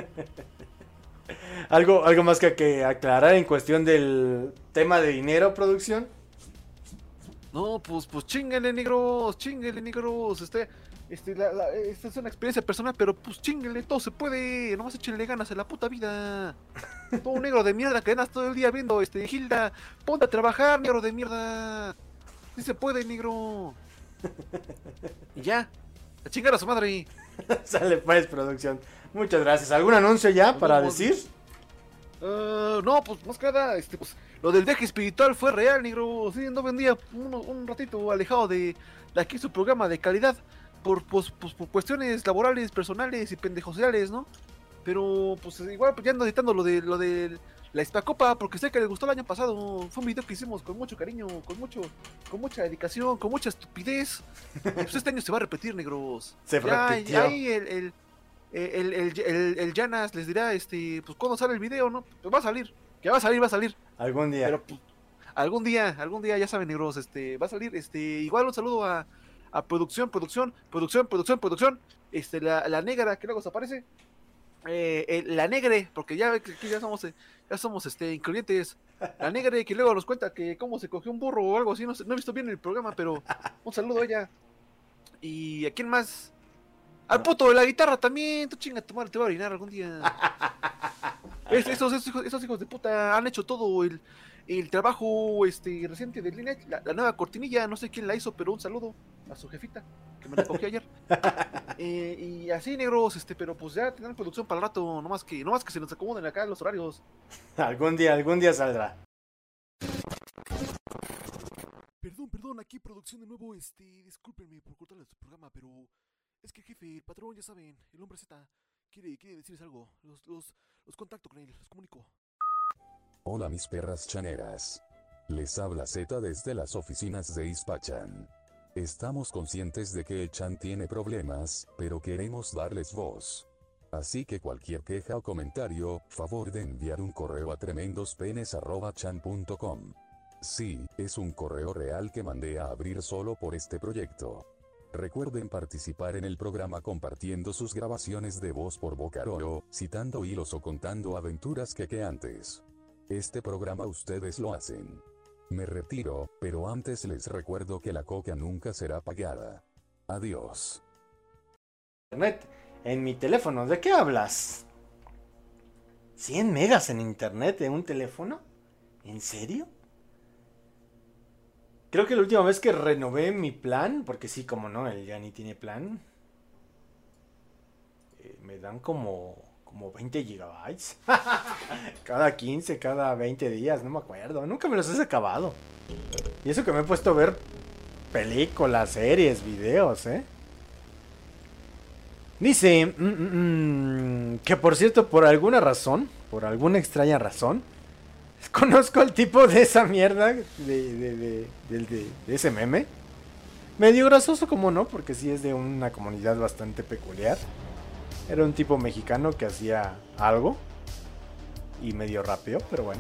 Speaker 3: ¿Algo, algo más que, que aclarar en cuestión del tema de dinero, producción?
Speaker 4: No, pues, pues chinguenle, negros, chinguenle, negros. Este, este, la, la- esta es una experiencia personal, pero pues chinguenle, todo se puede. Nomás échenle ganas en la puta vida. Todo un negro de mierda que andas todo el día viendo, este, Gilda. Ponte a trabajar, negro de mierda. Sí se puede, negro. Y ya, a chingar a su madre.
Speaker 3: Sale pues, producción. Muchas gracias. ¿Algún anuncio ya
Speaker 4: Nos
Speaker 3: para
Speaker 4: vemos.
Speaker 3: decir?
Speaker 4: Ah, no, pues más que nada, este, pues, lo del viaje espiritual fue real, negro. Sí, no vendía uno- un ratito alejado de, de aquí su programa de calidad por, pues, pues, por cuestiones laborales, personales y pendejosidades, ¿no? Pero, pues igual pues, ya ando editando lo de lo de la Espacopa porque sé que les gustó el año pasado. Fue un video que hicimos con mucho cariño, con mucho, con mucha dedicación, con mucha estupidez. Y pues este año se va a repetir, negros.
Speaker 3: Se
Speaker 4: Ya,
Speaker 3: repitió.
Speaker 4: ahí el, el, el, el, el, el Janas les dirá, este, pues cuando sale el video, ¿no? Pues va a salir, que va a salir, va a salir.
Speaker 3: Algún día.
Speaker 4: Pero pues, algún día, algún día, ya saben, negros, este, va a salir, este, igual un saludo a, a producción, producción, producción, producción, producción, este, la, la negra que luego se aparece, eh, eh, la negre, porque ya ve que aquí ya somos, eh, ya somos, este, incluyentes, la negre que luego nos cuenta que cómo se cogió un burro o algo así, no sé, no he visto bien el programa, pero un saludo a ella. Y a quién más, al puto de la guitarra también, tú chinga tu madre, te va a orinar algún día. Es- esos, esos, hijos, esos hijos de puta han hecho todo el, el trabajo este reciente de Lineage, la, la nueva cortinilla, no sé quién la hizo, pero un saludo a su jefita, que me la cogí ayer. Eh, y así, negros, este, pero pues ya tendrán producción para el rato, nomás que, nomás que se nos acomoden acá los horarios.
Speaker 3: Algún día, algún día saldrá.
Speaker 4: Perdón, perdón, aquí producción de nuevo, este, discúlpenme por cortarles su programa, pero es que el jefe, el patrón, ya saben, el hombre Z, quiere, quiere decirles algo, los, los, los contacto con él, los comunico.
Speaker 1: Hola mis perras chaneras. Les habla Z desde las oficinas de Ispachan. Estamos conscientes de que el Chan tiene problemas, pero queremos darles voz. Así que cualquier queja o comentario, favor de enviar un correo a tremendospenes arroba chan punto com. Sí, es un correo real que mandé a abrir solo por este proyecto. Recuerden participar en el programa compartiendo sus grabaciones de voz por Bocaroro, citando hilos o contando aventuras que que antes. Este programa ustedes lo hacen. Me retiro, pero antes les recuerdo que la coca nunca será pagada. Adiós.
Speaker 3: Internet en mi teléfono, ¿de qué hablas? ¿cien megas en internet en un teléfono? ¿En serio? Creo que la última vez que renové mi plan, porque sí, como no, él ya ni tiene plan, eh, me dan como, como veinte gigabytes. Cada quince, cada veinte días, no me acuerdo. Nunca me los he acabado. Y eso que me he puesto a ver películas, series, videos, ¿eh? Dice, mm, mm, mm, que por cierto, por alguna razón, por alguna extraña razón, conozco al tipo de esa mierda, de, de, de, de, de, de ese meme. Medio gracioso como no, porque sí es de una comunidad bastante peculiar. Era un tipo mexicano que hacía algo. Y medio rápido, pero bueno.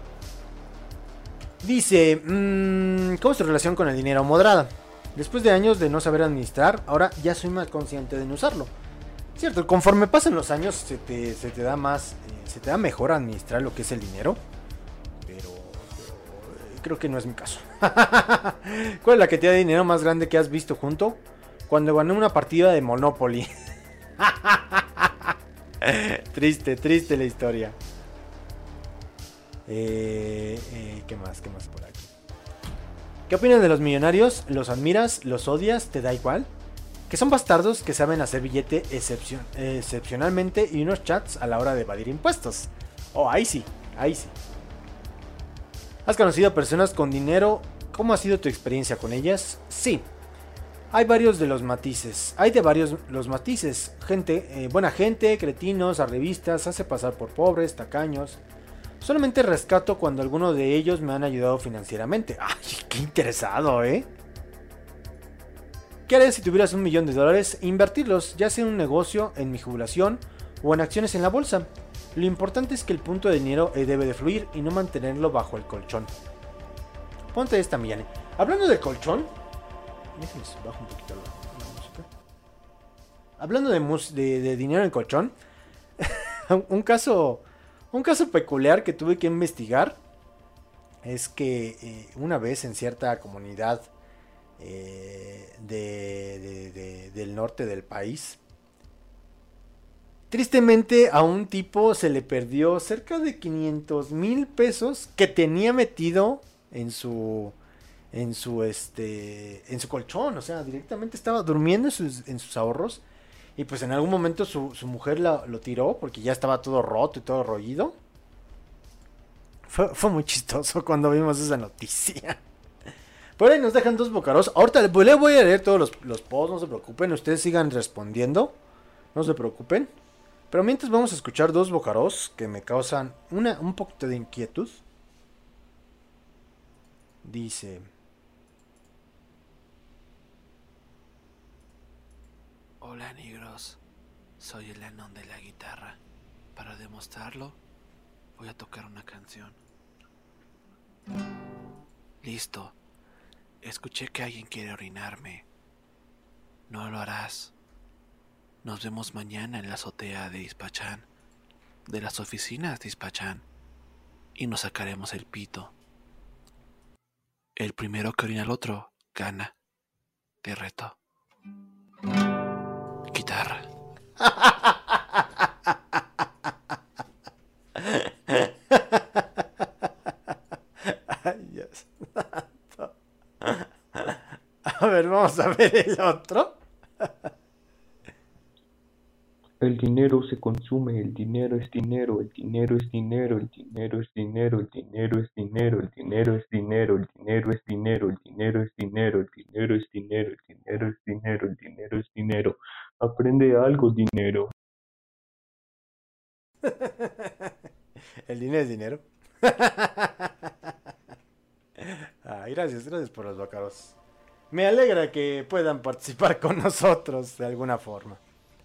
Speaker 3: Dice, mmm, ¿cómo es tu relación con el dinero moderada? Después de años de no saber administrar, ahora ya soy más consciente de no usarlo. Cierto, conforme pasan los años se te, se te da más, eh, se te da mejor administrar lo que es el dinero. Pero, pero eh, creo que no es mi caso. ¿Cuál es la cantidad de dinero más grande que has visto junto? Cuando gané una partida de Monopoly. Triste, triste la historia. Eh, eh, ¿Qué más? ¿Qué más por aquí? ¿Qué opinas de los millonarios? ¿Los admiras? ¿Los odias? ¿Te da igual? Que son bastardos que saben hacer billete excepcion excepcionalmente y unos chats a la hora de evadir impuestos. Oh, ahí sí, ahí sí. ¿Has conocido a personas con dinero? ¿Cómo ha sido tu experiencia con ellas? Sí. Hay varios de los matices. Hay de varios los matices. Gente, eh, buena gente, cretinos, arribistas, hace pasar por pobres, tacaños. Solamente rescato cuando alguno de ellos me han ayudado financieramente. ¡Ay, qué interesado, eh! ¿Qué harías si tuvieras un millón de dólares? Invertirlos, ya sea en un negocio, en mi jubilación o en acciones en la bolsa. Lo importante es que el punto de dinero debe de fluir y no mantenerlo bajo el colchón. Ponte esta, Millane. Hablando de colchón... Déjenme bajo un poquito la, la música. Hablando de, mus de, de dinero en colchón... un caso... Un caso peculiar que tuve que investigar es que eh, una vez en cierta comunidad eh, de, de, de, del norte del país, tristemente a un tipo se le perdió cerca de quinientos mil pesos que tenía metido en su en su este en su colchón, o sea, directamente estaba durmiendo en sus, en sus ahorros. Y pues en algún momento su, su mujer la, lo tiró porque ya estaba todo roto y todo rollido. Fue, fue muy chistoso cuando vimos esa noticia. Por ahí nos dejan dos bocaros. Ahorita le voy a leer todos los, los posts, no se preocupen. Ustedes sigan respondiendo, no se preocupen. Pero mientras vamos a escuchar dos bocaros que me causan una, un poquito de inquietud. Dice...
Speaker 5: Hola negros, soy el enón de la guitarra. Para demostrarlo, voy a tocar una canción. Listo, escuché que alguien quiere orinarme. No lo harás. Nos vemos mañana en la azotea de Ispachan, de las oficinas de Ispachan, y nos sacaremos el pito. El primero que orina al otro, gana. Te reto. Guitarra.
Speaker 3: Ay, Dios. A ver, vamos a ver el otro.
Speaker 6: El dinero se consume, el dinero es dinero, el dinero es dinero, el dinero es dinero, el dinero es dinero, el dinero es dinero, el dinero es dinero, el dinero es dinero, el dinero es dinero, el dinero es dinero, el dinero es dinero. Aprende algo, dinero.
Speaker 3: El dinero es dinero. Ay, gracias, gracias por los bacaros. Me alegra que puedan participar con nosotros de alguna forma.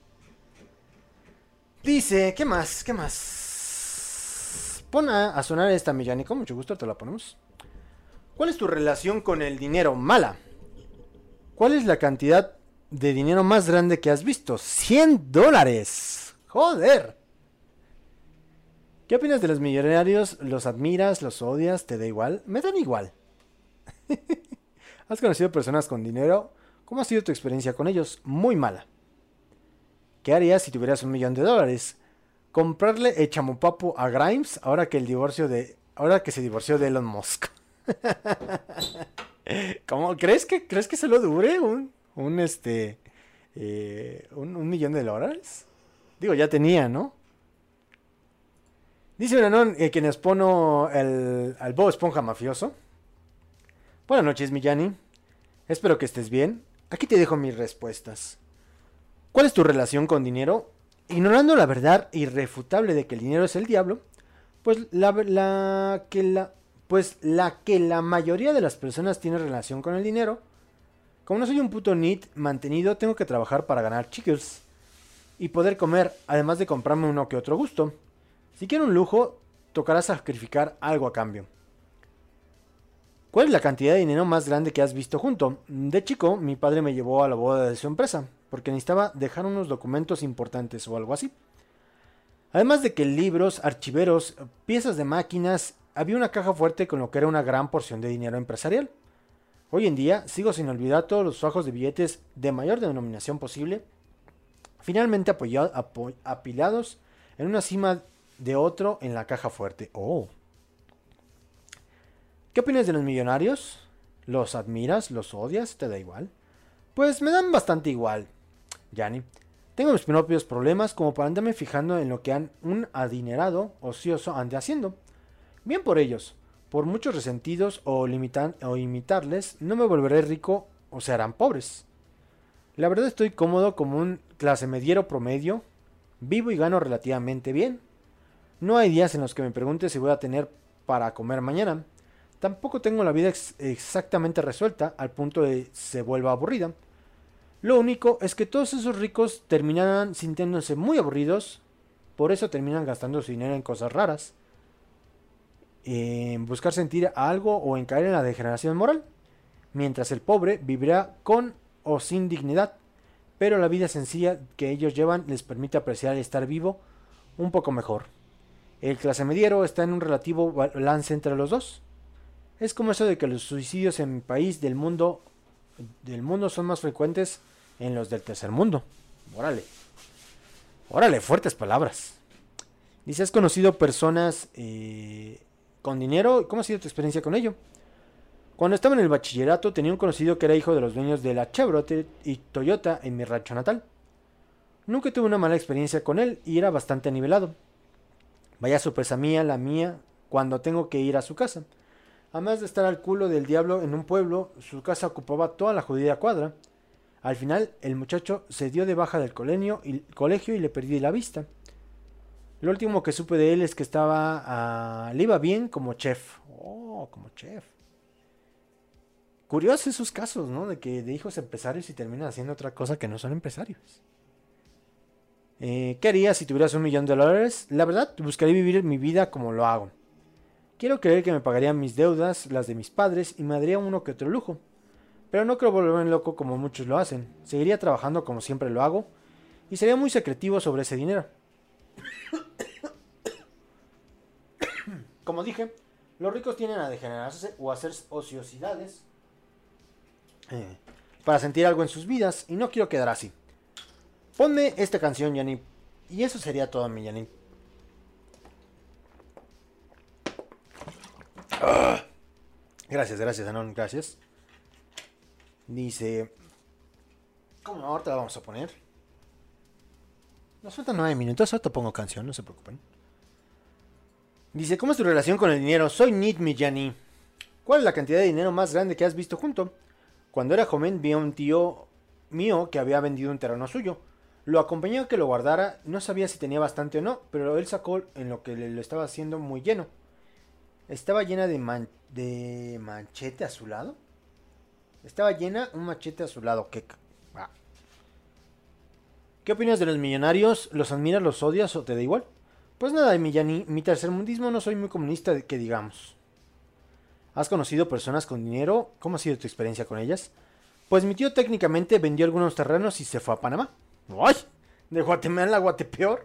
Speaker 3: Dice, ¿qué más? ¿Qué más? Pon a, a sonar esta Millani, con mucho gusto te la ponemos. ¿Cuál es tu relación con el dinero? Mala. ¿Cuál es la cantidad de dinero más grande que has visto? cien dólares. Joder. ¿Qué opinas de los millonarios? ¿Los admiras? ¿Los odias? ¿Te da igual? Me dan igual. ¿Has conocido personas con dinero? ¿Cómo ha sido tu experiencia con ellos? Muy mala. ¿Qué harías si tuvieras un millón de dólares? ¿Comprarle el chamupapo a Grimes ahora que el divorcio de... ahora que se divorció de Elon Musk? ¿Cómo? ¿Crees que, ¿crees que se lo dure un, un este... Eh, un, un millón de dólares? Digo, ya tenía, ¿no? Dice Branón, eh, quien expono el, al Bob Esponja mafioso. Buenas noches, Millani. Espero que estés bien. Aquí te dejo mis respuestas. ¿Cuál es tu relación con dinero? Ignorando la verdad irrefutable de que el dinero es el diablo, pues la, la, que la, pues la que la mayoría de las personas tiene relación con el dinero. Como no soy un puto nit mantenido, tengo que trabajar para ganar chickles y poder comer, además de comprarme uno que otro gusto. Si quiero un lujo, tocará sacrificar algo a cambio. ¿Cuál es la cantidad de dinero más grande que has visto junto? De chico, mi padre me llevó a la boda de su empresa, porque necesitaba dejar unos documentos importantes o algo así. Además de que libros, archiveros, piezas de máquinas, había una caja fuerte con lo que era una gran porción de dinero empresarial. Hoy en día, sigo sin olvidar todos los fajos de billetes de mayor denominación posible, finalmente apoyado, apo, apilados en una cima de otro en la caja fuerte. Oh. ¿Qué opinas de los millonarios? ¿Los admiras? ¿Los odias? ¿Te da igual? Pues me dan bastante igual, Yanni. Tengo mis propios problemas como para andarme fijando en lo que han un adinerado ocioso ande haciendo. Bien por ellos. Por muchos resentidos o, limitan, o imitarles, no me volveré rico o se harán pobres. La verdad estoy cómodo como un clase mediero promedio. Vivo y gano relativamente bien. No hay días en los que me pregunte si voy a tener para comer mañana. Tampoco tengo la vida ex exactamente resuelta al punto de se vuelva aburrida. Lo único es que todos esos ricos terminarán sintiéndose muy aburridos, por eso terminan gastando su dinero en cosas raras, en buscar sentir algo o en caer en la degeneración moral, mientras el pobre vivirá con o sin dignidad, pero la vida sencilla que ellos llevan les permite apreciar el estar vivo un poco mejor. El clase mediero está en un relativo balance entre los dos. Es como eso de que los suicidios en mi país del mundo, del mundo son más frecuentes en los del tercer mundo. Órale. Órale, fuertes palabras. Dice, ¿has conocido personas eh, con dinero? ¿Cómo ha sido tu experiencia con ello? Cuando estaba en el bachillerato tenía un conocido que era hijo de los dueños de la Chevrolet y Toyota en mi rancho natal. Nunca tuve una mala experiencia con él y era bastante nivelado. Vaya sorpresa mía, la mía, cuando tengo que ir a su casa. Además de estar al culo del diablo en un pueblo, su casa ocupaba toda la jodida cuadra. Al final, el muchacho se dio de baja del colegio y, colegio y le perdí la vista. Lo último que supe de él es que estaba, uh, le iba bien como chef. Oh, como chef. Curioso esos casos, ¿no? De que de hijos empresarios y terminan haciendo otra cosa que no son empresarios. Eh, ¿Qué harías si tuvieras un millón de dólares? La verdad, buscaría vivir mi vida como lo hago. Quiero creer que me pagarían mis deudas, las de mis padres, y me daría uno que otro lujo. Pero no creo volverme loco como muchos lo hacen. Seguiría trabajando como siempre lo hago, y sería muy secretivo sobre ese dinero. Como dije, los ricos tienden a degenerarse o a hacer ociosidades eh, para sentir algo en sus vidas, y no quiero quedar así. Ponme esta canción, Yanni, y eso sería todo, mi Yanni. Ah. Gracias, gracias, Anon, gracias. Dice... ¿Cómo no? Ahorita la vamos a poner. Nos faltan nueve minutos, ahorita pongo canción, no se preocupen. Dice, ¿cómo es tu relación con el dinero? Soy Nid Millani. ¿Cuál es la cantidad de dinero más grande que has visto junto? Cuando era joven vi a un tío mío que había vendido un terreno suyo. Lo acompañé a que lo guardara, no sabía si tenía bastante o no, pero él sacó en lo que le lo estaba haciendo muy lleno. Estaba llena de, man de machete a su lado. Estaba llena un machete a su lado. ¿Qué, ah. ¿Qué opinas de los millonarios? ¿Los admiras, los odias o te da igual? Pues nada, Millani, mi tercermundismo no soy muy comunista de que digamos. ¿Has conocido personas con dinero? ¿Cómo ha sido tu experiencia con ellas? Pues mi tío técnicamente vendió algunos terrenos y se fue a Panamá. ¡Ay! De Guatemala a Guatepeor.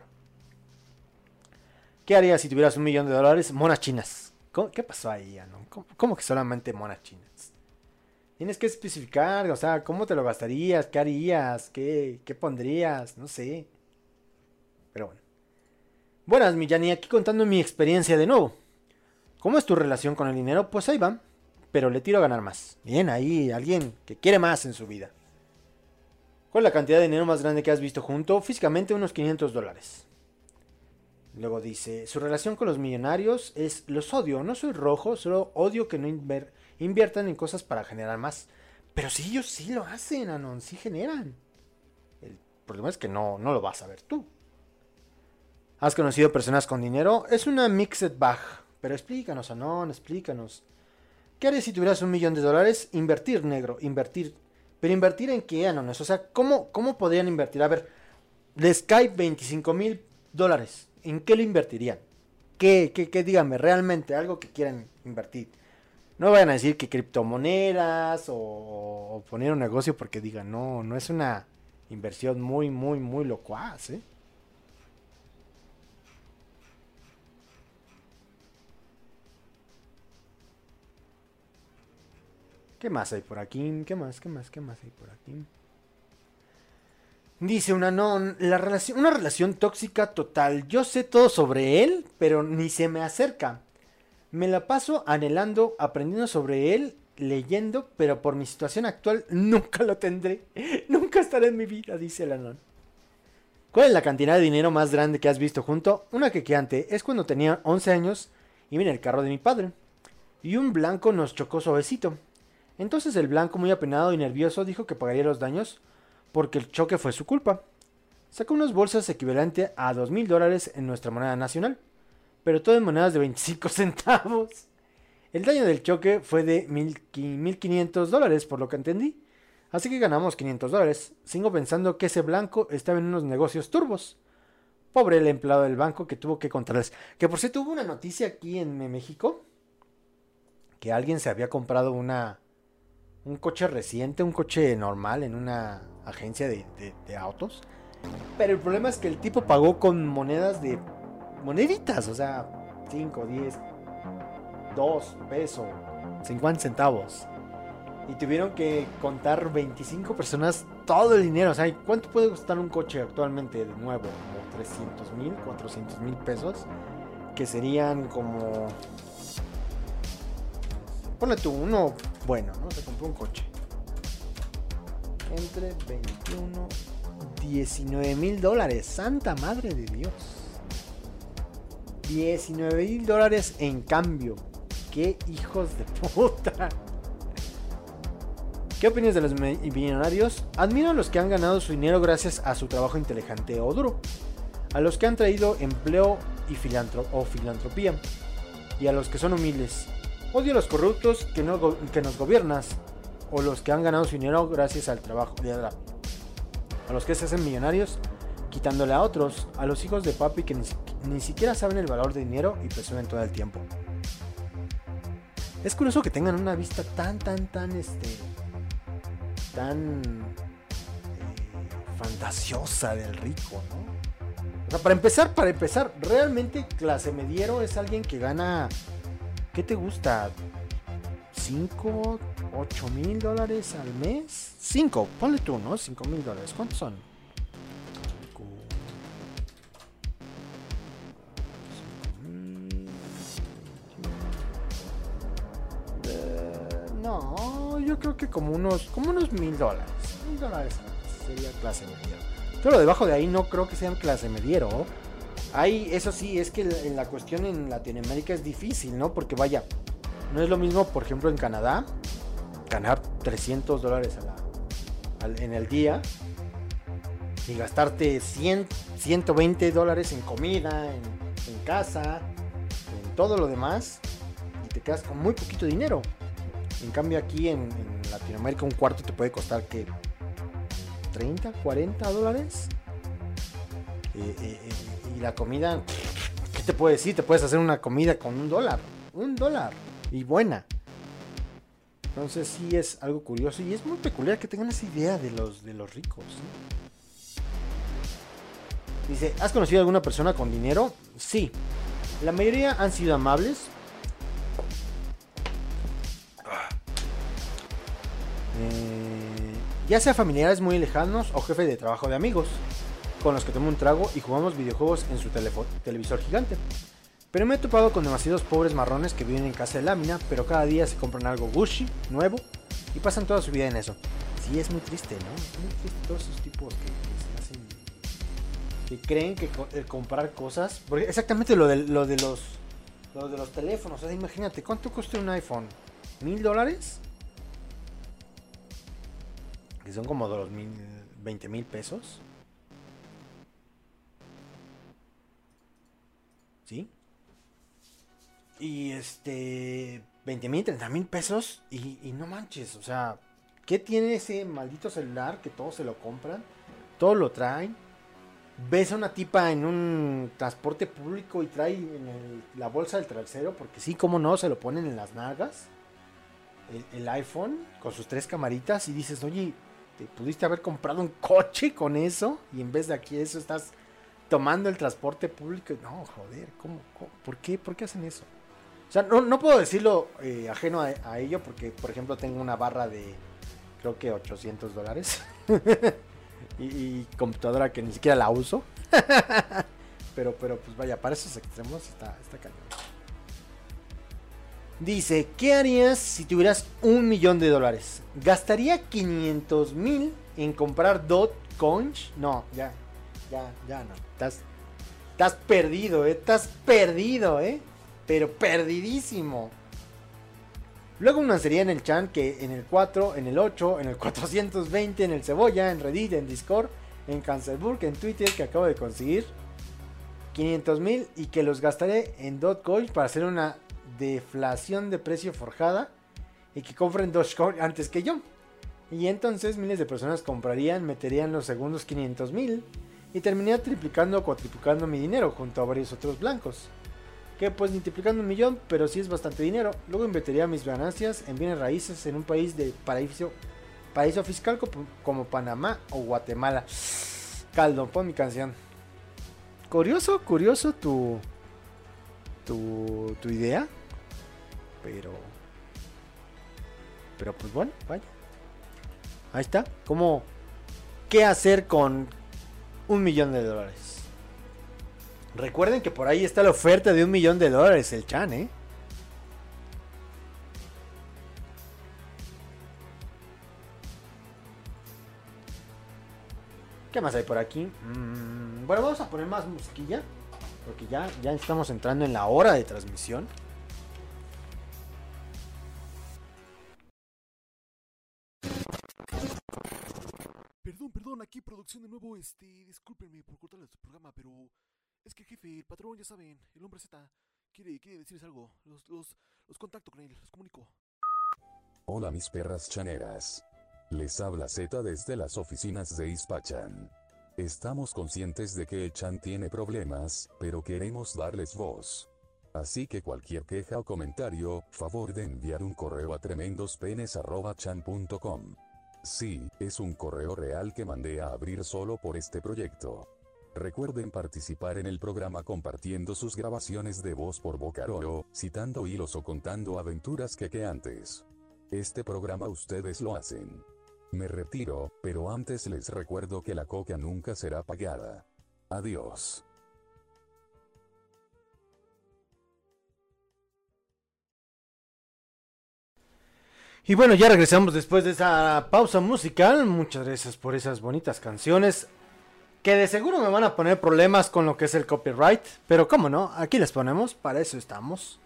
Speaker 3: ¿Qué harías si tuvieras un millón de dólares? Monas chinas. ¿Cómo? ¿Qué pasó ahí, Anon? ¿Cómo, ¿Cómo que solamente monas chinas? Tienes que especificar, o sea, ¿cómo te lo gastarías? ¿Qué harías? ¿Qué, qué pondrías? No sé. Pero bueno. Buenas, Millani, aquí contando mi experiencia de nuevo. ¿Cómo es tu relación con el dinero? Pues ahí va, pero le tiro a ganar más. Bien, ahí alguien que quiere más en su vida. ¿Cuál es la cantidad de dinero más grande que has visto junto? Físicamente unos quinientos dólares. Luego dice, su relación con los millonarios es, los odio, no soy rojo, solo odio que no inver inviertan en cosas para generar más. Pero sí, ellos sí lo hacen, Anon, sí generan. El problema es que no, no lo vas a ver tú. ¿Has conocido personas con dinero? Es una mixed bag. Pero explícanos, Anon, explícanos. ¿Qué harías si tuvieras un millón de dólares? Invertir, negro, invertir. ¿Pero invertir en qué, Anon? O sea, ¿cómo, cómo podrían invertir? A ver, les cae veinticinco mil dólares. ¿En qué lo invertirían? ¿Qué, qué, qué, díganme, realmente, algo que quieran invertir? No vayan a decir que criptomonedas o, o poner un negocio porque digan, no, no es una inversión muy, muy, muy locuaz, ¿eh? ¿Qué más hay por aquí? ¿Qué más? ¿Qué más? ¿Qué más hay por aquí? Dice una non, la relación, una relación tóxica total. Yo sé todo sobre él, pero ni se me acerca. Me la paso anhelando, aprendiendo sobre él, leyendo, pero por mi situación actual nunca lo tendré. Nunca estaré en mi vida, dice el non. ¿Cuál es la cantidad de dinero más grande que has visto junto? Una quequeante es cuando tenía once años y vine en el carro de mi padre. Y un blanco nos chocó suavecito. Entonces el blanco, muy apenado y nervioso, dijo que pagaría los daños porque el choque fue su culpa. Sacó unas bolsas equivalentes a dos mil dólares en nuestra moneda nacional, pero todo en monedas de veinticinco centavos. El daño del choque fue de mil quinientos dólares, por lo que entendí. Así que ganamos quinientos dólares. Sigo pensando que ese blanco estaba en unos negocios turbos. Pobre el empleado del banco que tuvo que contarles. Que por cierto hubo una noticia aquí en México que alguien se había comprado una... un coche reciente, un coche normal en una agencia de, de, de autos. Pero el problema es que el tipo pagó con monedas de... moneditas, o sea, cinco, diez, dos pesos, cincuenta centavos. Y tuvieron que contar veinticinco personas todo el dinero. O sea, ¿cuánto puede costar un coche actualmente de nuevo? Como trescientos mil, cuatrocientos mil pesos. Que serían como... ponle tú uno bueno, ¿no? Se compró un coche. Entre veintiuno, diecinueve mil dólares. Santa madre de Dios. diecinueve mil dólares en cambio. ¡Qué hijos de puta! ¿Qué opinas de los millonarios? Admiro a los que han ganado su dinero gracias a su trabajo inteligente o duro. A los que han traído empleo y filantro o filantropía. Y a los que son humildes. Odio a los corruptos que, no go que nos gobiernas. O los que han ganado su dinero gracias al trabajo. A los que se hacen millonarios quitándole a otros. A los hijos de papi que ni, ni siquiera saben el valor de dinero y presumen todo el tiempo. Es curioso que tengan una vista tan, tan, tan, este... tan... Eh, fantasiosa del rico, ¿no? O sea, para empezar, para empezar, realmente clase mediero es alguien que gana... ¿Qué te gusta? ¿cinco, ocho mil dólares al mes? cinco, ponle tú, ¿no? cinco mil dólares. ¿Cuántos son? No, yo creo que como unos como unos mil dólares. Mil dólares sería clase media. Todo lo debajo de ahí no creo que sean clase mediero. Ahí, eso sí, es que en la cuestión en Latinoamérica es difícil, ¿no? Porque vaya, no es lo mismo, por ejemplo, en Canadá, ganar trescientos dólares a la, al, en el día y gastarte cien, ciento veinte dólares en comida, en, en casa, en todo lo demás, y te quedas con muy poquito dinero. En cambio aquí en, en Latinoamérica un cuarto te puede costar, ¿qué? treinta, cuarenta dólares. Eh, eh, eh, y la comida, ¿qué te puedo decir? Te puedes hacer una comida con un dólar. Un dólar. Y buena. Entonces sí es algo curioso. Y es muy peculiar que tengan esa idea de los, de los ricos, ¿sí? Dice, ¿has conocido a alguna persona con dinero? Sí. La mayoría han sido amables. Eh, ya sea familiares muy lejanos o jefe de trabajo de amigos, con los que tomo un trago y jugamos videojuegos en su televisor gigante. Pero me he topado con demasiados pobres marrones que viven en casa de lámina, pero cada día se compran algo Gucci, nuevo, y pasan toda su vida en eso. Sí, es muy triste, ¿no? Es muy triste todos esos tipos que, que se hacen, que creen que el comprar cosas, porque exactamente lo de, lo de los lo de los teléfonos, o sea, imagínate, ¿cuánto cuesta un iPhone? ¿Mil dólares? Que son como dos mil, veinte mil pesos. ¿Sí? Y este... veinte mil, treinta mil pesos. Y, y no manches, o sea... ¿Qué tiene ese maldito celular que todos se lo compran? Todos lo traen. Ves a una tipa en un transporte público y trae en el, la bolsa del trasero. Porque sí, cómo no, se lo ponen en las nalgas. El, el iPhone con sus tres camaritas. Y dices, oye, ¿te pudiste haber comprado un coche con eso? Y en vez de aquí eso estás... tomando el transporte público. No, joder, ¿cómo, cómo? ¿Por qué? ¿Por qué hacen eso? O sea, no, no puedo decirlo eh, ajeno a, a ello porque, por ejemplo, tengo una barra de, creo que ochocientos dólares. y, y computadora que ni siquiera la uso. pero, pero, pues vaya, para esos extremos está, está cañón. Dice, ¿qué harías si tuvieras un millón de dólares? ¿Gastaría quinientos mil en comprar Dogecoins? No, ya. Ya, ya no. Estás, estás perdido, eh. Estás perdido, eh. Pero perdidísimo. Luego una sería en el chat que en el cuatro, en el ocho, en el cuatrocientos veinte, en el Cebolla, en Reddit, en Discord, en Cancelburg, en Twitter, que acabo de conseguir quinientos mil y que los gastaré en Dogecoin para hacer una deflación de precio forjada y que compren Dogecoin antes que yo. Y entonces miles de personas comprarían, meterían los segundos quinientos mil. Y terminé triplicando o cuatriplicando mi dinero junto a varios otros blancos. Que pues ni triplicando un millón, pero sí es bastante dinero. Luego invertiría mis ganancias en bienes raíces en un país de paraíso, paraíso fiscal como, como Panamá o Guatemala. Caldo, pon mi canción. Curioso, curioso tu, tu, tu idea. Pero... Pero pues bueno, vaya. Ahí está. ¿Cómo? ¿Qué hacer con... un millón de dólares? Recuerden que por ahí está la oferta de un millón de dólares, el Chan, ¿eh? ¿Qué más hay por aquí? Mm, bueno, vamos a poner más musiquilla. Porque ya, ya estamos entrando en la hora de transmisión.
Speaker 4: Perdón, perdón, aquí producción de nuevo, este, discúlpenme por cortarles su programa, pero es que el jefe, el patrón, ya saben, el hombre Z, quiere, quiere decirles algo, los, los, los contacto con él, los comunico.
Speaker 1: Hola mis perras chaneras. Les habla Z desde las oficinas de Ispachan. Estamos conscientes de que el Chan tiene problemas, pero queremos darles voz. Así que cualquier queja o comentario, favor de enviar un correo a tremendospenes arroba chan punto com. Sí, es un correo real que mandé a abrir solo por este proyecto. Recuerden participar en el programa compartiendo sus grabaciones de voz por Vocaroro, citando hilos o contando aventuras que que antes. Este programa ustedes lo hacen. Me retiro, pero antes les recuerdo que la coca nunca será pagada. Adiós.
Speaker 3: Y bueno, ya regresamos después de esa pausa musical. Muchas gracias por esas bonitas canciones. Que de seguro me van a poner problemas con lo que es el copyright. Pero cómo no, aquí les ponemos, para eso estamos.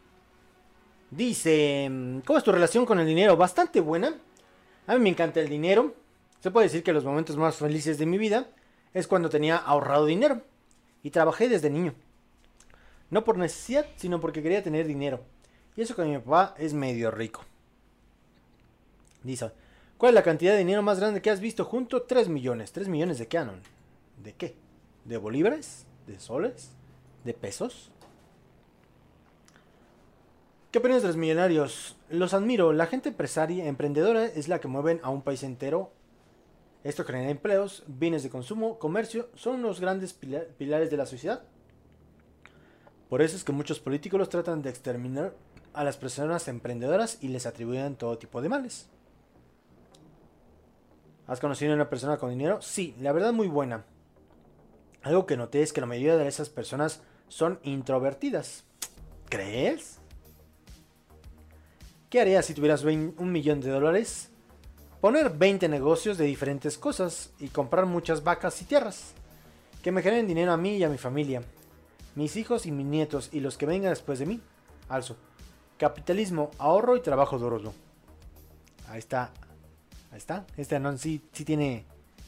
Speaker 3: Dice, ¿cómo es tu relación con el dinero? Bastante buena. A mí me encanta el dinero. Se puede decir que los momentos más felices de mi vida es cuando tenía ahorrado dinero. Y trabajé desde niño. No por necesidad, sino porque quería tener dinero. Y eso que mi papá es medio rico. Dice, ¿cuál es la cantidad de dinero más grande que has visto junto? tres millones. ¿tres millones de qué, Anon? ¿De qué? ¿De bolívares? ¿De soles? ¿De pesos? ¿Qué opinas de los millonarios? Los admiro. La gente empresaria, emprendedora es la que mueven a un país entero. Esto genera empleos, bienes de consumo, comercio. Son los grandes pila- pilares de la sociedad. Por eso es que muchos políticos tratan de exterminar a las personas emprendedoras y les atribuyen todo tipo de males. ¿Has conocido a una persona con dinero? Sí, la verdad muy buena. Algo que noté es que la mayoría de esas personas son introvertidas. ¿Crees? ¿Qué harías si tuvieras un millón de dólares? Poner veinte negocios de diferentes cosas y comprar muchas vacas y tierras que me generen dinero a mí y a mi familia, mis hijos y mis nietos y los que vengan después de mí. Also, capitalismo, ahorro y trabajo duro. Ahí está. Ahí está. Este Anon sí, sí tiene...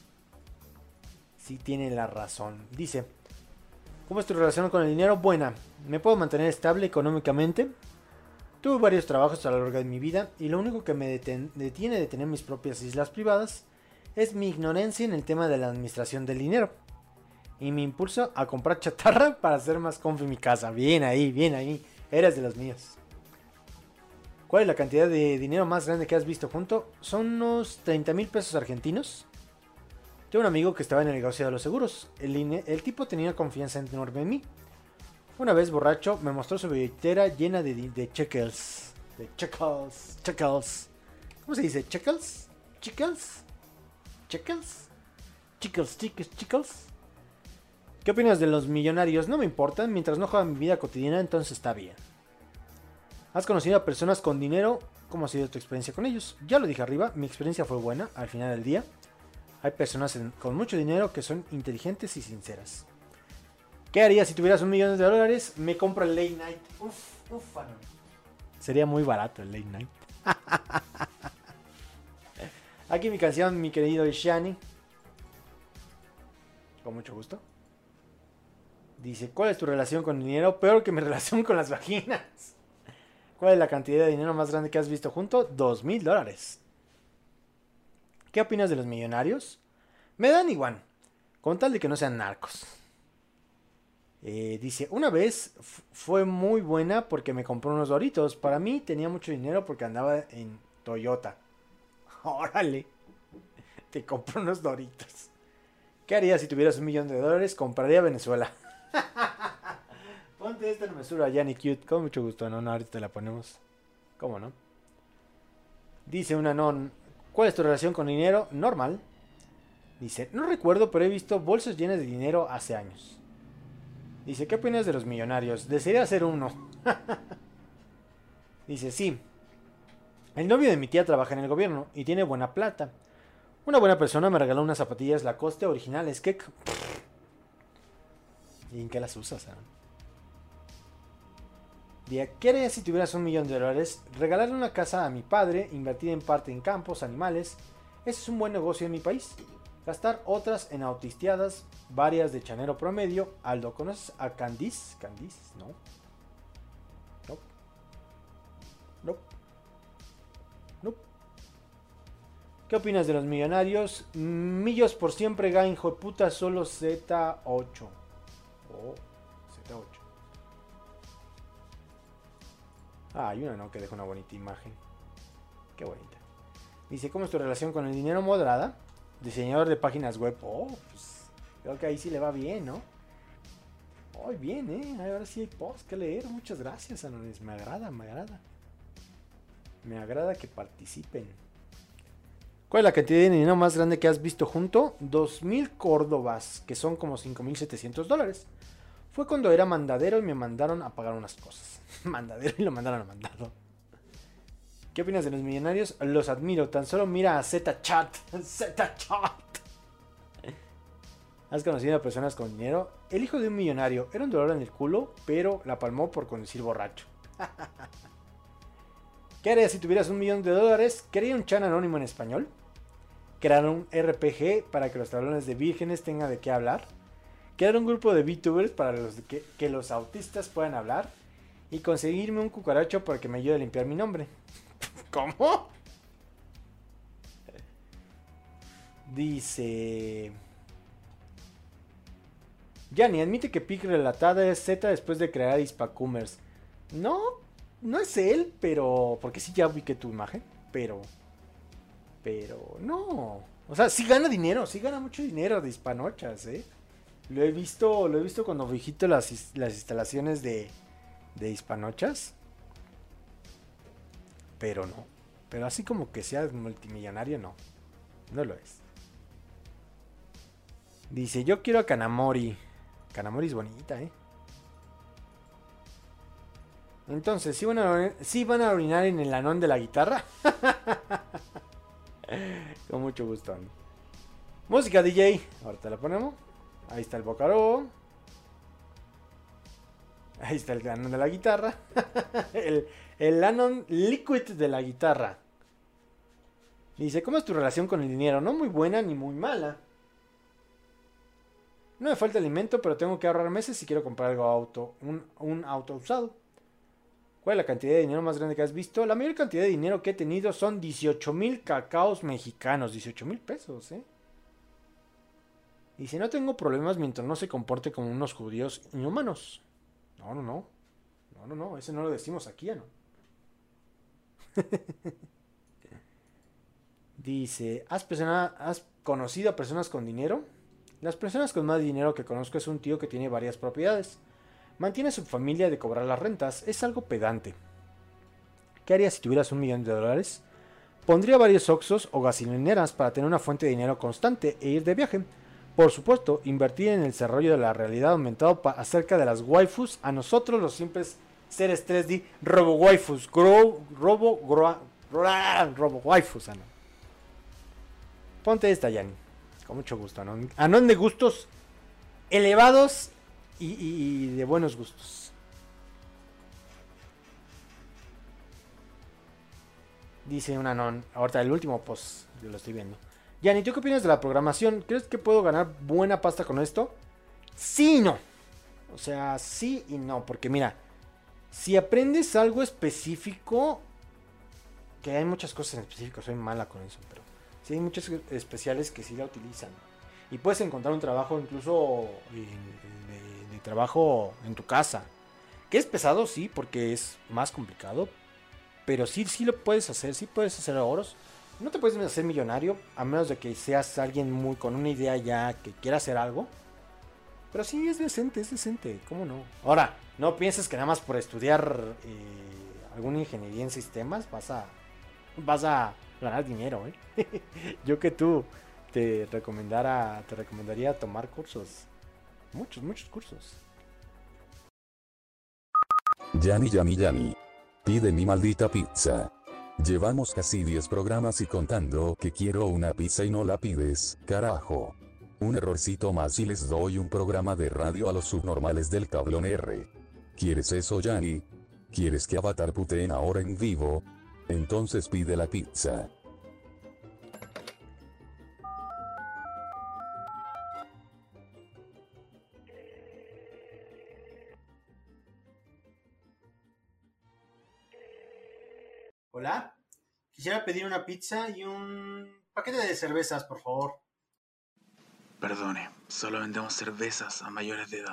Speaker 3: Sí tiene la razón. Dice, ¿cómo es tu relación con el dinero? Buena. Me puedo mantener estable económicamente. Tuve varios trabajos a lo largo de mi vida y lo único que me deten- detiene de tener mis propias islas privadas es mi ignorancia en el tema de la administración del dinero y mi impulso a comprar chatarra para hacer más comfy mi casa. Bien ahí, bien ahí. Eres de los míos. ¿Cuál es la cantidad de dinero más grande que has visto junto? Son unos treinta mil pesos argentinos. Tengo un amigo que estaba en el negocio de los seguros. El, ine- el tipo tenía confianza enorme en mí. Una vez borracho me mostró su billetera llena de, de checkles. De checkles. Checkles. ¿Cómo se dice? ¿Checkles? ¿Checkles? ¿Checkles? ¿Checkles? ¿Checkles? ¿Checkles? ¿Qué opinas de los millonarios? No me importan. Mientras no jodan mi vida cotidiana, entonces está bien. ¿Has conocido a personas con dinero? ¿Cómo ha sido tu experiencia con ellos? Ya lo dije arriba. Mi experiencia fue buena al final del día. Hay personas en- con mucho dinero que son inteligentes y sinceras. ¿Qué harías si tuvieras un millón de dólares? Me compro el Late Night. Uf, uf, no. Sería muy barato el Late Night. Aquí mi canción, mi querido Shani. Con mucho gusto. Dice, ¿cuál es tu relación con el dinero? Peor que mi relación con las vaginas. ¿Cuál es la cantidad de dinero más grande que has visto junto? Dos mil dólares. ¿Qué opinas de los millonarios? Me dan igual. Con tal de que no sean narcos. Eh, dice, una vez f- fue muy buena porque me compró unos Doritos. Para mí tenía mucho dinero porque andaba en Toyota. Órale. Te compró unos Doritos. ¿Qué harías si tuvieras un millón de dólares? Compraría Venezuela. Ponte esta hermosura, Yanni Cute. Con mucho gusto, ¿no? No, ahorita te la ponemos. ¿Cómo no? Dice una non. ¿Cuál es tu relación con dinero? Normal. Dice, no recuerdo, pero he visto bolsas llenas de dinero hace años. Dice, ¿qué opinas de los millonarios? Desearía ser uno. Dice, sí. El novio de mi tía trabaja en el gobierno y tiene buena plata. Una buena persona me regaló unas zapatillas Lacoste originales. ¿Qué? ¿Y en qué las usas? Eh? Dice, ¿qué harías si tuvieras un millón de dólares? Regalarle una casa a mi padre, invertir en parte en campos, animales. Ese es un buen negocio en mi país. Gastar otras en autisteadas, varias de chanero promedio. Aldo, ¿conoces a Candice? ¿Candice? No. No. No. No. ¿Qué opinas de los millonarios? Millos por siempre, ga, hijo de puta, solo Z ocho. Oh, Z ocho. Ah, hay una, ¿no? Que deja una bonita imagen. Qué bonita. Dice, ¿cómo es tu relación con el dinero? Moderada. Diseñador de páginas web. Oh, pues creo que ahí sí le va bien, ¿no? Oh, bien, ¿eh? Ahora sí hay posts que leer. Muchas gracias, Anonis. Me agrada, me agrada. Me agrada que participen. ¿Cuál es la cantidad de dinero más grande que has visto junto? dos mil córdobas, que son como cinco mil setecientos dólares. Fue cuando era mandadero y me mandaron a pagar unas cosas. Mandadero y lo mandaron a mandado. ¿Qué opinas de los millonarios? Los admiro. Tan solo mira a Z-Chat. Z-Chat. ¿Has conocido a personas con dinero? El hijo de un millonario era un dolor en el culo, pero la palmó por conducir borracho. ¿Qué harías si tuvieras un millón de dólares? ¿Quería un chan anónimo en español? ¿Crear un R P G para que los tablones de vírgenes tengan de qué hablar? ¿Crear un grupo de VTubers para los que, que los autistas puedan hablar? Y conseguirme un cucaracho para que me ayude a limpiar mi nombre. ¿Cómo? Dice... Yanni, admite que Pic relatada es Z después de crear Hispacumers. No, no es él, pero... Porque sí ya ubiqué tu imagen, pero... Pero no. O sea, sí gana dinero, sí gana mucho dinero de Hispanochas, ¿eh? Lo he visto, lo he visto cuando visito las, las instalaciones de, de Hispanochas. Pero no. Pero así como que sea multimillonario, no. No lo es. Dice, yo quiero a Kanamori. Kanamori es bonita, ¿eh? Entonces, ¿sí van a, ¿sí van a orinar en el anón de la guitarra? Con mucho gusto. Música D J. Ahorita la ponemos. Ahí está el Bocaró. Ahí está el anón de la guitarra. el, el anón liquid de la guitarra. Dice, ¿cómo es tu relación con el dinero? No muy buena ni muy mala. No me falta alimento, pero tengo que ahorrar meses si quiero comprar algo auto, un, un auto usado. ¿Cuál es la cantidad de dinero más grande que has visto? La mayor cantidad de dinero que he tenido son dieciocho mil cacaos mexicanos. dieciocho mil pesos, ¿eh? Dice, no tengo problemas mientras no se comporte como unos judíos inhumanos. No, no, no. No, no, no. Ese no lo decimos aquí, ¿ya no? Dice, ¿has, persona, ¿has conocido a personas con dinero? Las personas con más dinero que conozco es un tío que tiene varias propiedades. Mantiene a su familia de cobrar las rentas. Es algo pedante. ¿Qué harías si tuvieras un millón de dólares? Pondría varios oxos o gasolineras para tener una fuente de dinero constante e ir de viaje. Por supuesto, invertir en el desarrollo de la realidad aumentada acerca de las waifus. A nosotros los simples seres tres D robo waifus. Grow, robo, grow, robo waifus. Ah, no. Ponte esta, Yanni. Con mucho gusto. Anón, anón de gustos elevados y, y, y de buenos gustos. Dice un anón. Ahorita el último post. Yo lo estoy viendo. Yanni, ¿tú qué opinas de la programación? ¿Crees que puedo ganar buena pasta con esto? Sí y no. O sea, sí y no. Porque mira, si aprendes algo específico, que hay muchas cosas en específico, soy mala con eso, pero sí hay muchos especiales que sí la utilizan. Y puedes encontrar un trabajo incluso de, de, de trabajo en tu casa. Que es pesado, sí, porque es más complicado. Pero sí, sí lo puedes hacer, sí puedes hacer ahorros. No te puedes hacer millonario a menos de que seas alguien muy con una idea ya que quiera hacer algo. Pero sí es decente, es decente, ¿cómo no? Ahora, no pienses que nada más por estudiar eh, alguna ingeniería en sistemas vas a vas a ganar dinero, ¿eh? Yo que tú te recomendara, te recomendaría tomar cursos, muchos, muchos cursos.
Speaker 1: Yanni, Yanni, Yanni. Pide mi maldita pizza. Llevamos casi diez programas y contando que quiero una pizza y no la pides, carajo. Un errorcito más y les doy un programa de radio a los subnormales del tablón R. ¿Quieres eso, Yanni? ¿Quieres que Avatar puteen ahora en vivo? Entonces pide la pizza.
Speaker 3: Hola, quisiera pedir una pizza y un paquete de cervezas, por favor.
Speaker 5: Perdone, solo vendemos cervezas a mayores de edad.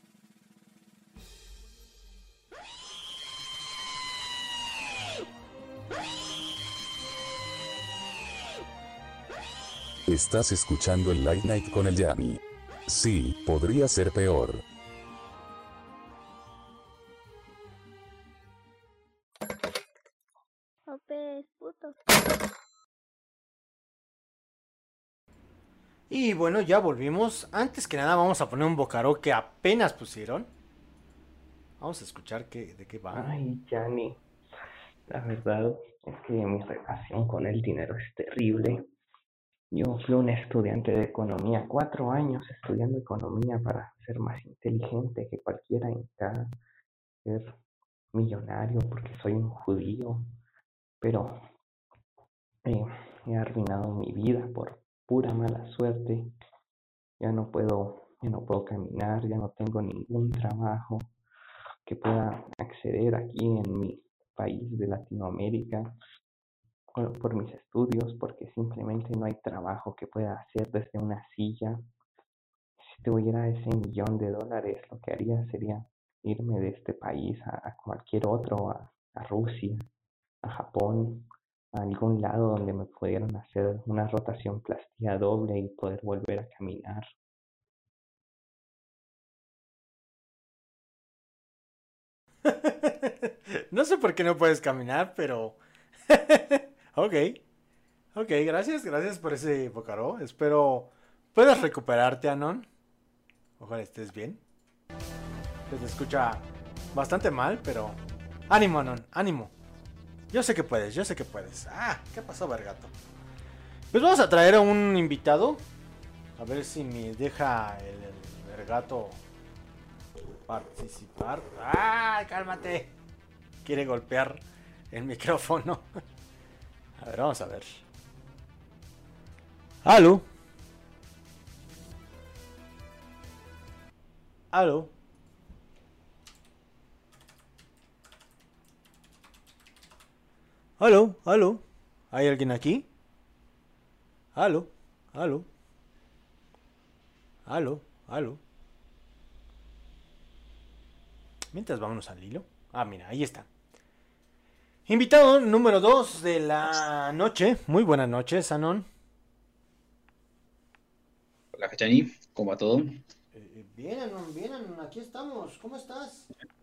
Speaker 1: Estás escuchando el Late Night con el Yanni. Sí, podría ser peor.
Speaker 7: Ope, puto.
Speaker 3: Y bueno, ya volvimos. Antes que nada vamos a poner un bocaró que apenas pusieron. Vamos a escuchar qué, de qué va.
Speaker 6: Ay, Yanni, la verdad es que mi relación con el dinero es terrible. Yo fui un estudiante de economía, cuatro años estudiando economía para ser más inteligente que cualquiera en cada ser millonario porque soy un judío, pero eh, he arruinado mi vida por pura mala suerte. Ya no puedo, ya no puedo caminar, ya no tengo ningún trabajo que pueda acceder aquí en mi país de Latinoamérica por, por mis estudios, porque simplemente no hay trabajo que pueda hacer desde una silla. Si tuviera ese millón de dólares, lo que haría sería irme de este país a, a cualquier otro, a, a Rusia, a Japón, a algún lado donde me pudieran hacer una rotación plástica doble y poder volver a caminar.
Speaker 3: No sé por qué no puedes caminar, pero... Ok, ok, gracias, gracias por ese Bocaró. Espero puedas recuperarte, Anon. Ojalá estés bien. Se te escucha bastante mal, pero... Ánimo, Anon, ánimo. Yo sé que puedes, yo sé que puedes. Ah, ¿qué pasó, Vergato? Pues vamos a traer a un invitado. A ver si me deja el, el Vergato participar. ¡Ah, cálmate! Quiere golpear el micrófono. A ver, vamos a ver. ¿Aló? ¿Aló? ¿Aló? ¿Aló? ¿Hay alguien aquí? ¿Aló? ¿Aló? ¿Aló? ¿Aló? Mientras vámonos al hilo. Ah, mira, ahí está. Invitado número dos de la noche. Muy buenas noches, Anon.
Speaker 7: Hola, Cachani, ¿cómo va todo?
Speaker 3: Eh, bien, Anon, bien, Anon. Aquí estamos. ¿Cómo estás?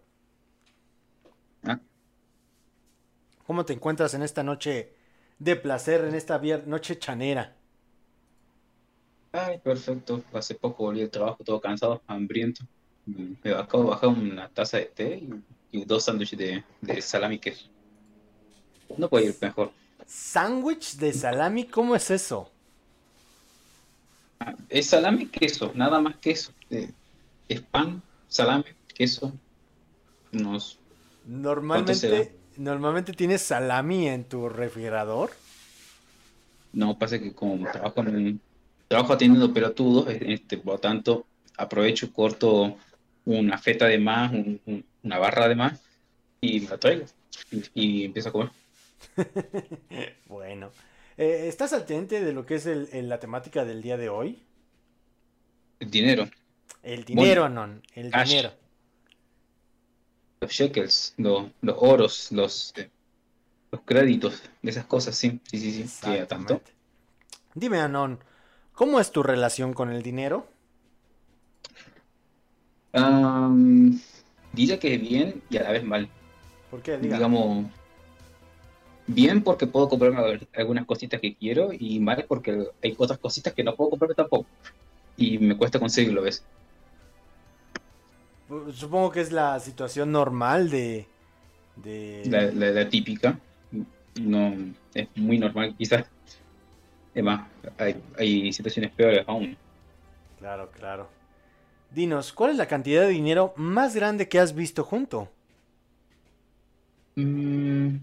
Speaker 7: Ah,
Speaker 3: ¿Cómo te encuentras en esta noche de placer, en esta vier- noche chanera?
Speaker 7: ay, perfecto. Hace poco volví del trabajo todo cansado, hambriento. Mm, Me acabo de bajar una taza de té y, y dos sándwiches de, de salami que no puede ir mejor.
Speaker 3: ¿Sándwich de salami? ¿Cómo es eso?
Speaker 7: Ah, es salami, queso, nada más queso. Eh, es pan, salami, queso, unos... ¿Cuánto será?
Speaker 3: Normalmente, normalmente tienes salami en tu refrigerador.
Speaker 7: No, pasa que como trabajo en un trabajo atendiendo pelotudos, eh, este, por lo tanto, aprovecho, corto una feta de más, un- un- una barra de más y me la traigo y, y empiezo a comer.
Speaker 3: Bueno, eh, ¿estás al teniente de lo que es el- el- la temática del día de hoy?
Speaker 7: El dinero,
Speaker 3: El dinero,
Speaker 7: money,
Speaker 3: Anon, el
Speaker 7: cash,
Speaker 3: dinero.
Speaker 7: los shekels, los, los oros, los, eh, los créditos, de esas cosas, sí, sí, sí, sí, que a tanto.
Speaker 3: Exactamente. Dime, Anon, ¿cómo es tu relación con el dinero?
Speaker 7: Am, diría que bien y a la vez mal.
Speaker 3: ¿Por qué? Dígame.
Speaker 7: Digamos, bien porque puedo comprarme al- algunas cositas que quiero y mal porque hay otras cositas que no puedo comprarme tampoco y me cuesta conseguirlo, ¿ves?
Speaker 3: Pues, supongo que es la situación normal de...
Speaker 7: La,
Speaker 3: de...
Speaker 7: la, la típica, no es muy normal quizás. Es más, hay, hay situaciones peores aún.
Speaker 3: Claro, claro. Dinos, ¿cuál es la cantidad de dinero más grande que has visto junto?
Speaker 7: Mm,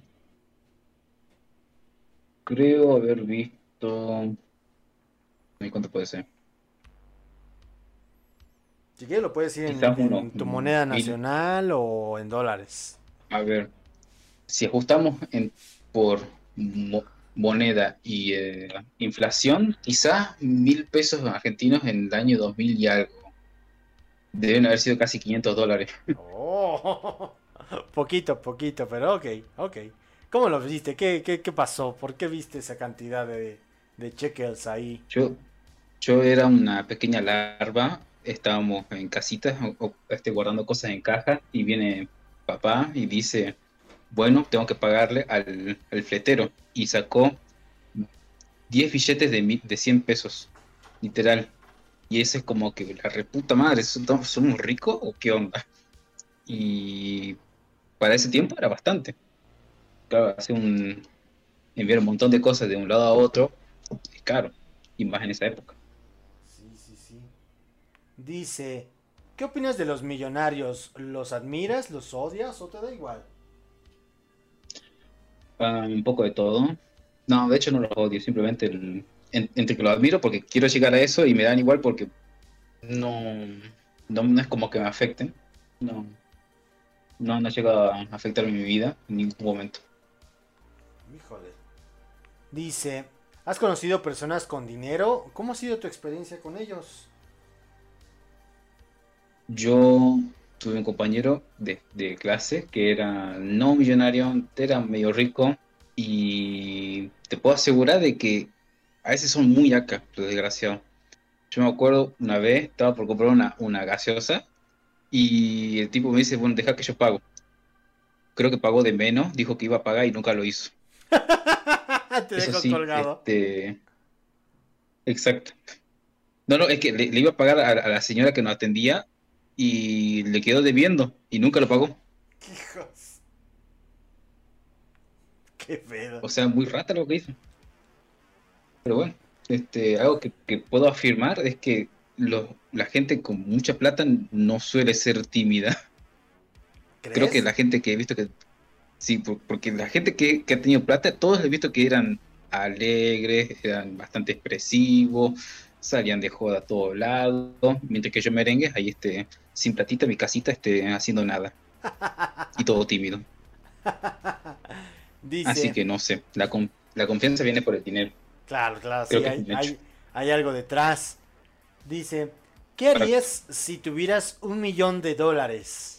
Speaker 7: creo haber visto... ay, ¿cuánto puede ser?
Speaker 3: Si quieres lo puedes decir en,
Speaker 7: Quizás unos
Speaker 3: en tu
Speaker 7: mm,
Speaker 3: moneda
Speaker 7: mil.
Speaker 3: nacional o en dólares.
Speaker 7: A ver, si ajustamos en, por mo- moneda y eh, inflación, quizás mil pesos argentinos en el año dos mil y algo. Deben haber sido casi quinientos dólares.
Speaker 3: Oh, poquito, poquito, pero ok, ok. ¿Cómo lo viste? ¿Qué, qué, qué pasó? ¿Por qué viste esa cantidad de, de shekels ahí?
Speaker 7: Yo, yo era una pequeña larva, estábamos en casitas o- o, este, guardando cosas en caja y viene papá y dice, bueno, tengo que pagarle al, al fletero. Y sacó diez billetes de, mi- de cien pesos, literal. Y ese es como que la reputa madre, ¿somos somos ricos o qué onda? Y para ese tiempo era bastante. Claro, hace un, enviar un montón de cosas de un lado a otro es caro. y más en esa época.
Speaker 3: Sí, sí, sí. Dice, ¿qué opinas de los millonarios? ¿Los admiras, los odias o te da igual?
Speaker 7: Ah, un poco de todo. No, de hecho no los odio, simplemente el- en- entre que los admiro porque quiero llegar a eso y me dan igual porque no, no, no es como que me afecten. No, no, no llega a afectar mi vida en ningún momento.
Speaker 3: Híjole. Dice, ¿has conocido personas con dinero? ¿Cómo ha sido tu experiencia con ellos?
Speaker 7: Yo tuve un compañero de, de clase que era no millonario, era medio rico y te puedo asegurar de que a veces son muy acá, los desgraciados. Yo me acuerdo una vez, estaba por comprar una, una gaseosa y el tipo me dice, bueno, deja que yo pago. Creo que pagó de menos, dijo que iba a pagar y nunca lo hizo.
Speaker 3: Te
Speaker 7: Eso
Speaker 3: dejo
Speaker 7: sí,
Speaker 3: colgado.
Speaker 7: este, exacto. No, no, es que le, le iba a pagar a, a la señora que nos atendía y le quedó debiendo y nunca lo pagó.
Speaker 3: Hijos. Qué pedo.
Speaker 7: O sea, muy rata lo que hizo. Pero bueno, este, algo que, que puedo afirmar es que los- la gente con mucha plata no suele ser tímida. Creo que
Speaker 3: ¿Crees?
Speaker 7: la gente que he visto que sí, por- porque la gente que, que ha tenido plata, todos he visto que eran alegres, eran bastante expresivos, salían de joda a todos lados, mientras que yo merengue, ahí este, sin platita, mi casita, este, haciendo nada, y todo tímido. Así
Speaker 3: Dice,
Speaker 7: que no sé, la, con- la confianza viene por el dinero,
Speaker 3: claro, claro,
Speaker 7: creo
Speaker 3: sí,
Speaker 7: que es
Speaker 3: hay,
Speaker 7: un hecho.
Speaker 3: hay, hay algo detrás. Dice, ¿qué
Speaker 7: Para
Speaker 3: harías si tuvieras un millón de dólares?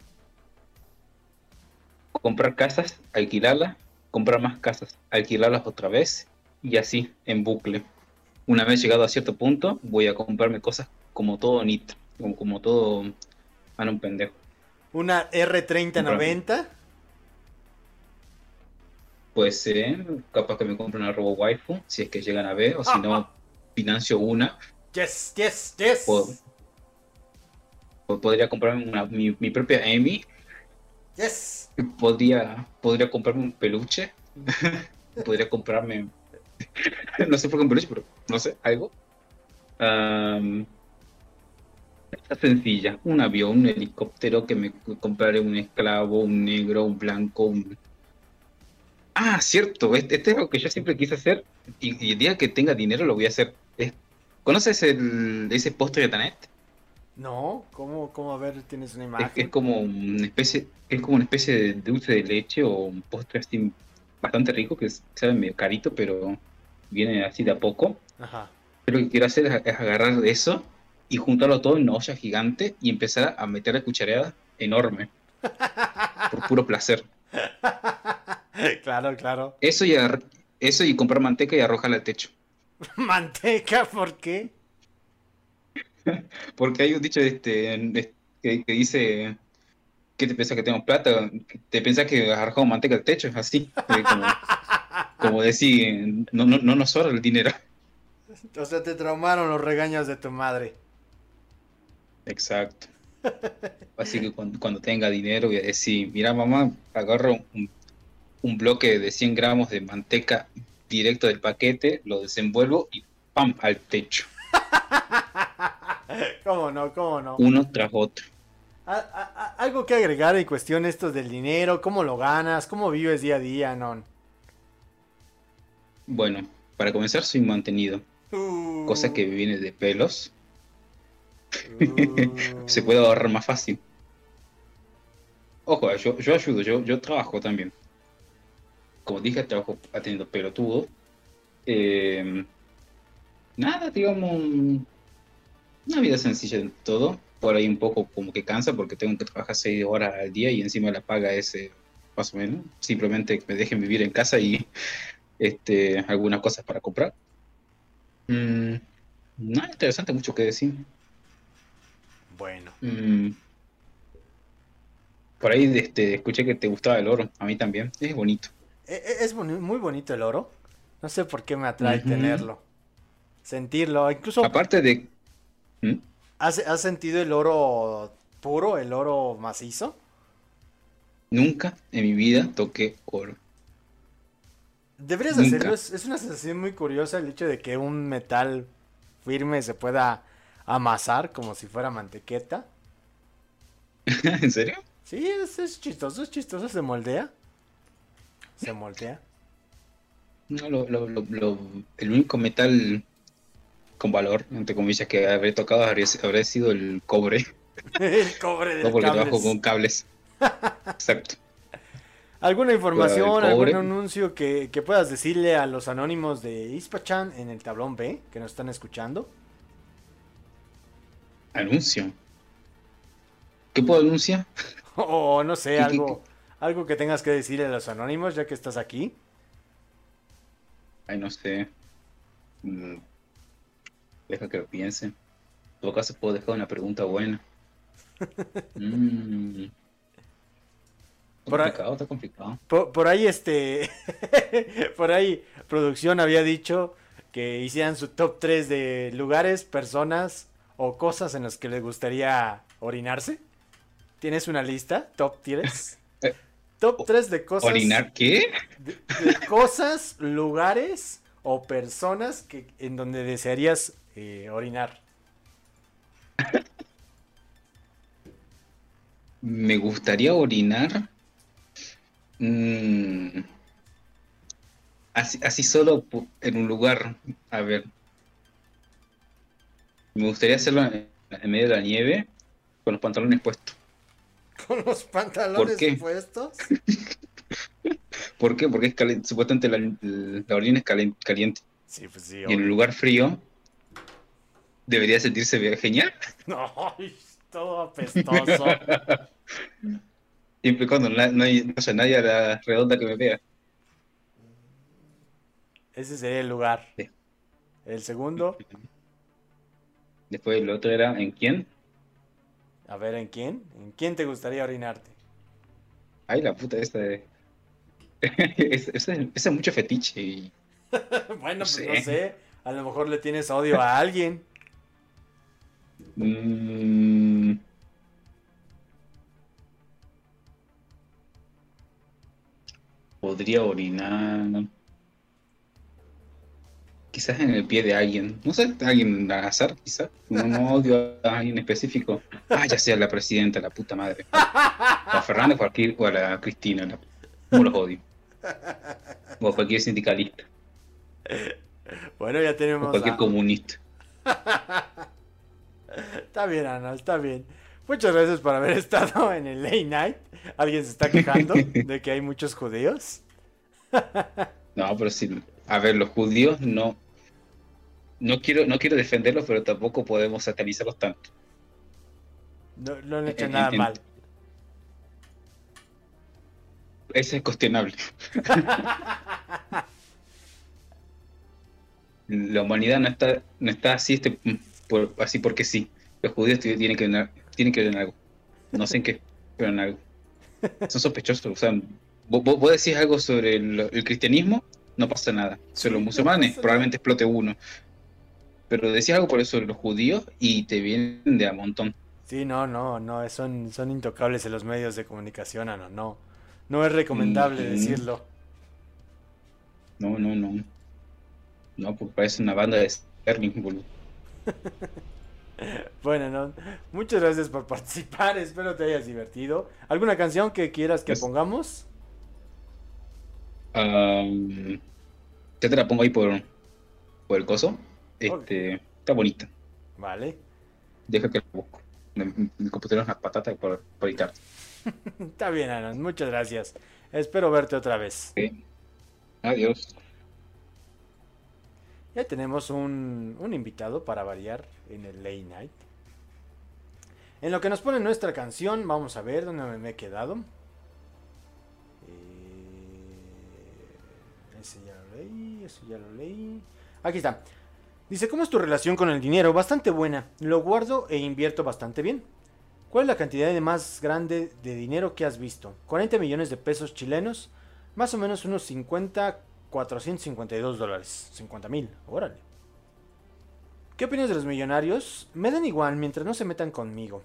Speaker 7: comprar casas, alquilarlas, comprar más casas, alquilarlas otra vez, y así, en bucle. Una vez llegado a cierto punto, voy a comprarme cosas como todo nito, como, como todo, ah, no, un pendejo.
Speaker 3: ¿Una R treinta
Speaker 7: Comprarme.
Speaker 3: noventa?
Speaker 7: Puede ser, capaz que me compre una robo waifu, si es que llegan a ver, o si no, financio una.
Speaker 3: Yes, yes, yes.
Speaker 7: Po- po- podría comprarme una- mi, mi propia Amy,
Speaker 3: Yes.
Speaker 7: podría, podría comprarme un peluche, podría comprarme, no sé por qué un peluche, pero no sé, algo. Am, está sencilla, un avión, un helicóptero, que me compraré un esclavo, un negro, un blanco, un... Ah, cierto, este, este es algo que yo siempre quise hacer y, y el día que tenga dinero lo voy a hacer. Es- ¿conoces el, ese postre de Tanet?
Speaker 3: No, ¿cómo, cómo? A ver, tienes una
Speaker 7: Es,
Speaker 3: imagen.
Speaker 7: es como una especie, es como una especie de dulce de leche o un postre así bastante rico que es- sabe medio carito, pero viene así de a poco.
Speaker 3: Ajá.
Speaker 7: Yo lo que quiero hacer es, es agarrar de eso y juntarlo todo en una olla gigante y empezar a meterle cucharadas enorme por puro placer.
Speaker 3: Claro, claro.
Speaker 7: Eso y, ar- eso y comprar manteca y arrojarla al techo.
Speaker 3: Manteca, ¿por qué?
Speaker 7: Porque hay un dicho este, en- de- que, que dice, ¿qué te piensas que tengo plata? ¿Te piensas que arrojamos manteca al techo? Es así, eh, como, como decir, no, no, no nos sobra el dinero.
Speaker 3: O sea, te traumaron los regaños de tu madre.
Speaker 7: Exacto. Así que cuando, cuando tenga dinero voy a decir, mira mamá, agarro un, un bloque de cien gramos de manteca directo del paquete, lo desenvuelvo y ¡pam! Al techo,
Speaker 3: ¿Cómo no? ¿Cómo no?
Speaker 7: uno tras otro.
Speaker 3: A- a- a- algo que agregar en cuestión esto del dinero, cómo lo ganas, cómo vives día a día, non.
Speaker 7: Bueno, para comenzar soy mantenido,
Speaker 3: Uh,
Speaker 7: cosa que viene de pelos,
Speaker 3: uh.
Speaker 7: se puede ahorrar más fácil. Ojo, yo, yo ayudo, yo, yo trabajo también. Como dije, trabajo atendiendo pelotudos. Eh, nada, digamos, una vida sencilla de todo. Por ahí un poco como que cansa porque tengo que trabajar seis horas al día y encima la paga es eh, más o menos. Simplemente que me dejen vivir en casa y este, algunas cosas para comprar. Mm, nada interesante, mucho que decir.
Speaker 3: Bueno.
Speaker 7: Mm, por ahí este, escuché que te gustaba el oro, a mí también. Es bonito.
Speaker 3: E- e- Es boni- muy bonito el oro. No sé por qué me atrae
Speaker 7: Ujú.
Speaker 3: tenerlo. Sentirlo. Incluso,
Speaker 7: Aparte de... ¿Mm?
Speaker 3: ¿has, has sentido el oro puro, el oro macizo?
Speaker 7: Nunca en mi vida toqué oro.
Speaker 3: Deberías
Speaker 7: Nunca.
Speaker 3: hacerlo, es, es una sensación muy curiosa el hecho de que un metal firme se pueda amasar como si fuera mantequeta.
Speaker 7: ¿En serio?
Speaker 3: Sí, es, es chistoso, es chistoso, se moldea. Se moldea.
Speaker 7: No, lo, lo, lo, lo- el único metal con valor, entre comillas, que habré tocado habría, habría sido el cobre.
Speaker 3: El cobre
Speaker 7: No,
Speaker 3: del
Speaker 7: porque trabajo
Speaker 3: cables.
Speaker 7: con cables. Exacto.
Speaker 3: ¿Alguna información,
Speaker 7: Bueno, el
Speaker 3: algún
Speaker 7: cobre.
Speaker 3: anuncio que, que puedas decirle a los anónimos de Ispachan en el tablón B que nos están escuchando?
Speaker 7: Anuncio. ¿Qué puedo anunciar?
Speaker 3: O no sé,
Speaker 7: ¿Qué- qué-
Speaker 3: algo, algo que tengas que decirle a los anónimos ya que estás aquí.
Speaker 7: Ay, no sé. Mm, Deja que lo piense. En todo caso, puedo dejar una pregunta buena. Mm, Está
Speaker 3: Por ahí-
Speaker 7: complicado, está complicado.
Speaker 3: Por, por ahí, este. Por ahí, producción había dicho que hicieran su top tres de lugares, personas o cosas en las que les gustaría orinarse. ¿Tienes una lista? ¿Top tres?
Speaker 7: Eh,
Speaker 3: Top tres de cosas.
Speaker 7: ¿Orinar qué?
Speaker 3: De, de cosas, lugares o personas que, en donde desearías eh, orinar.
Speaker 7: Me gustaría orinar. mm, así, así solo pu- en un lugar. A ver. Me gustaría hacerlo en, en medio de la nieve con los pantalones puestos.
Speaker 3: Con los
Speaker 7: ¿Por
Speaker 3: pantalones
Speaker 7: qué?
Speaker 3: puestos.
Speaker 7: ¿Por qué? Porque es cali- supuestamente la, la orina es calen- caliente.
Speaker 3: Sí, pues sí.
Speaker 7: Y en un
Speaker 3: obvio.
Speaker 7: lugar frío debería sentirse bien genial.
Speaker 3: No, todo apestoso.
Speaker 7: Siempre y cuando na- no, hay, no haya nadie a la redonda que me vea.
Speaker 3: Ese sería el lugar.
Speaker 7: Sí.
Speaker 3: El segundo,
Speaker 7: Después el otro era ¿en quién?
Speaker 3: a ver, ¿en quién? ¿En quién te gustaría orinarte?
Speaker 7: Ay, la puta esta de... Ese ese- ese es mucho fetiche y...
Speaker 3: Bueno, pues
Speaker 7: sé.
Speaker 3: no sé. A lo mejor le tienes odio a alguien.
Speaker 7: Mm, podría orinar... Quizás en el pie de alguien. No sé, alguien al azar, quizás. No, no odio a alguien específico. Ah, ya sea la presidenta, la puta madre. O a Fernández o a, Kir- o a la Cristina. La... ¿Cómo los odio? O a cualquier sindicalista.
Speaker 3: Bueno, ya
Speaker 7: O
Speaker 3: tenemos.
Speaker 7: cualquier
Speaker 3: a-
Speaker 7: comunista.
Speaker 3: Está bien, Ana, está bien. Muchas gracias por haber estado en el Late Night. ¿Alguien se está quejando de que hay muchos judíos?
Speaker 7: No, pero sí. A ver, los judíos no. No quiero, no quiero defenderlos, pero tampoco podemos satanizarlos tanto.
Speaker 3: No, no le he hecho
Speaker 7: En-
Speaker 3: nada
Speaker 7: en-
Speaker 3: mal.
Speaker 7: Eso es cuestionable. La humanidad no está, no está así, este, por, así porque sí. Los judíos t- tienen que ver, tienen que ver en algo. No sé en qué, pero en algo. Son sospechosos. O sea, vos, vos- vos decís algo sobre el, el cristianismo, no pasa nada. Sobre los
Speaker 3: Sí, no
Speaker 7: musulmanes,
Speaker 3: pasa
Speaker 7: probablemente explote uno. Pero decís algo por eso sobre los judíos y te vienen de a montón.
Speaker 3: Sí, no, no, no, son, son intocables en los medios de comunicación, Ana, no. No es recomendable
Speaker 7: Mm.
Speaker 3: decirlo.
Speaker 7: No, no, no. No, porque parece una banda de Sterling, boludo.
Speaker 3: Bueno, no. Muchas gracias por participar, espero te hayas divertido. ¿Alguna canción que quieras que
Speaker 7: Pues-
Speaker 3: pongamos?
Speaker 7: Am, ya te la pongo ahí por, por el coso. Este, está bonita.
Speaker 3: Vale.
Speaker 7: Deja que la busco. Mi, mi- mi computadora es una patata por, por editar.
Speaker 3: Está bien, Ana, muchas gracias. Espero verte otra vez.
Speaker 7: Ok. Adiós.
Speaker 3: Ya tenemos un, un invitado para variar en el Late Night. En lo que nos pone nuestra canción, vamos a ver dónde me, me he quedado. Eh, ese ya lo leí, ese ya lo leí. Aquí está. Dice, ¿cómo es tu relación con el dinero? Bastante buena. Lo guardo e invierto bastante bien. ¿Cuál es la cantidad de más grande de dinero que has visto? cuarenta millones de pesos chilenos. Más o menos unos cincuenta, cuatrocientos cincuenta y dos dólares. cincuenta mil, órale. ¿Qué opinas de los millonarios? Me dan igual mientras no se metan conmigo.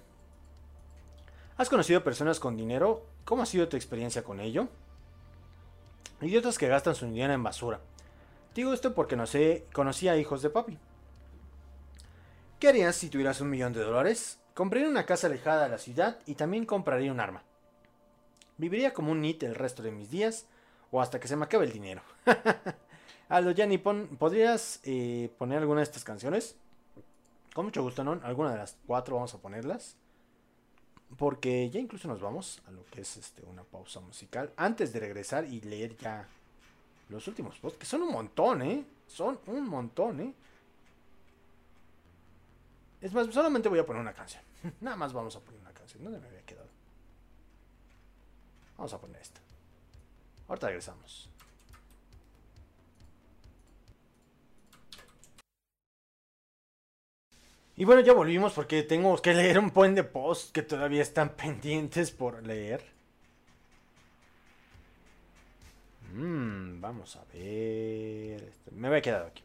Speaker 3: ¿Has conocido personas con dinero? ¿Cómo ha sido tu experiencia con ello? Idiotas que gastan su dinero en basura. Digo esto porque no sé, conocí a hijos de papi. ¿Qué harías si tuvieras un millón de dólares? Compraría una casa alejada de la ciudad y también compraría un arma. Viviría como un nit el resto de mis días o hasta que se me acabe el dinero. Aldo, Yanni, ¿podrías eh, poner alguna de estas canciones? Con mucho gusto, ¿no? Alguna de las cuatro vamos a ponerlas. Porque ya incluso nos vamos a lo que es este, una pausa musical. Antes de regresar y leer ya los últimos posts. Que son un montón, ¿eh? Son un montón, ¿eh? Es más, solamente voy a poner una canción. Nada más vamos a poner una canción. ¿Dónde me había quedado? Vamos a poner esta. Ahorita regresamos. Y bueno, ya volvimos porque tengo que leer un buen de posts que todavía están pendientes por leer. Mm, vamos a ver. Me había quedado aquí.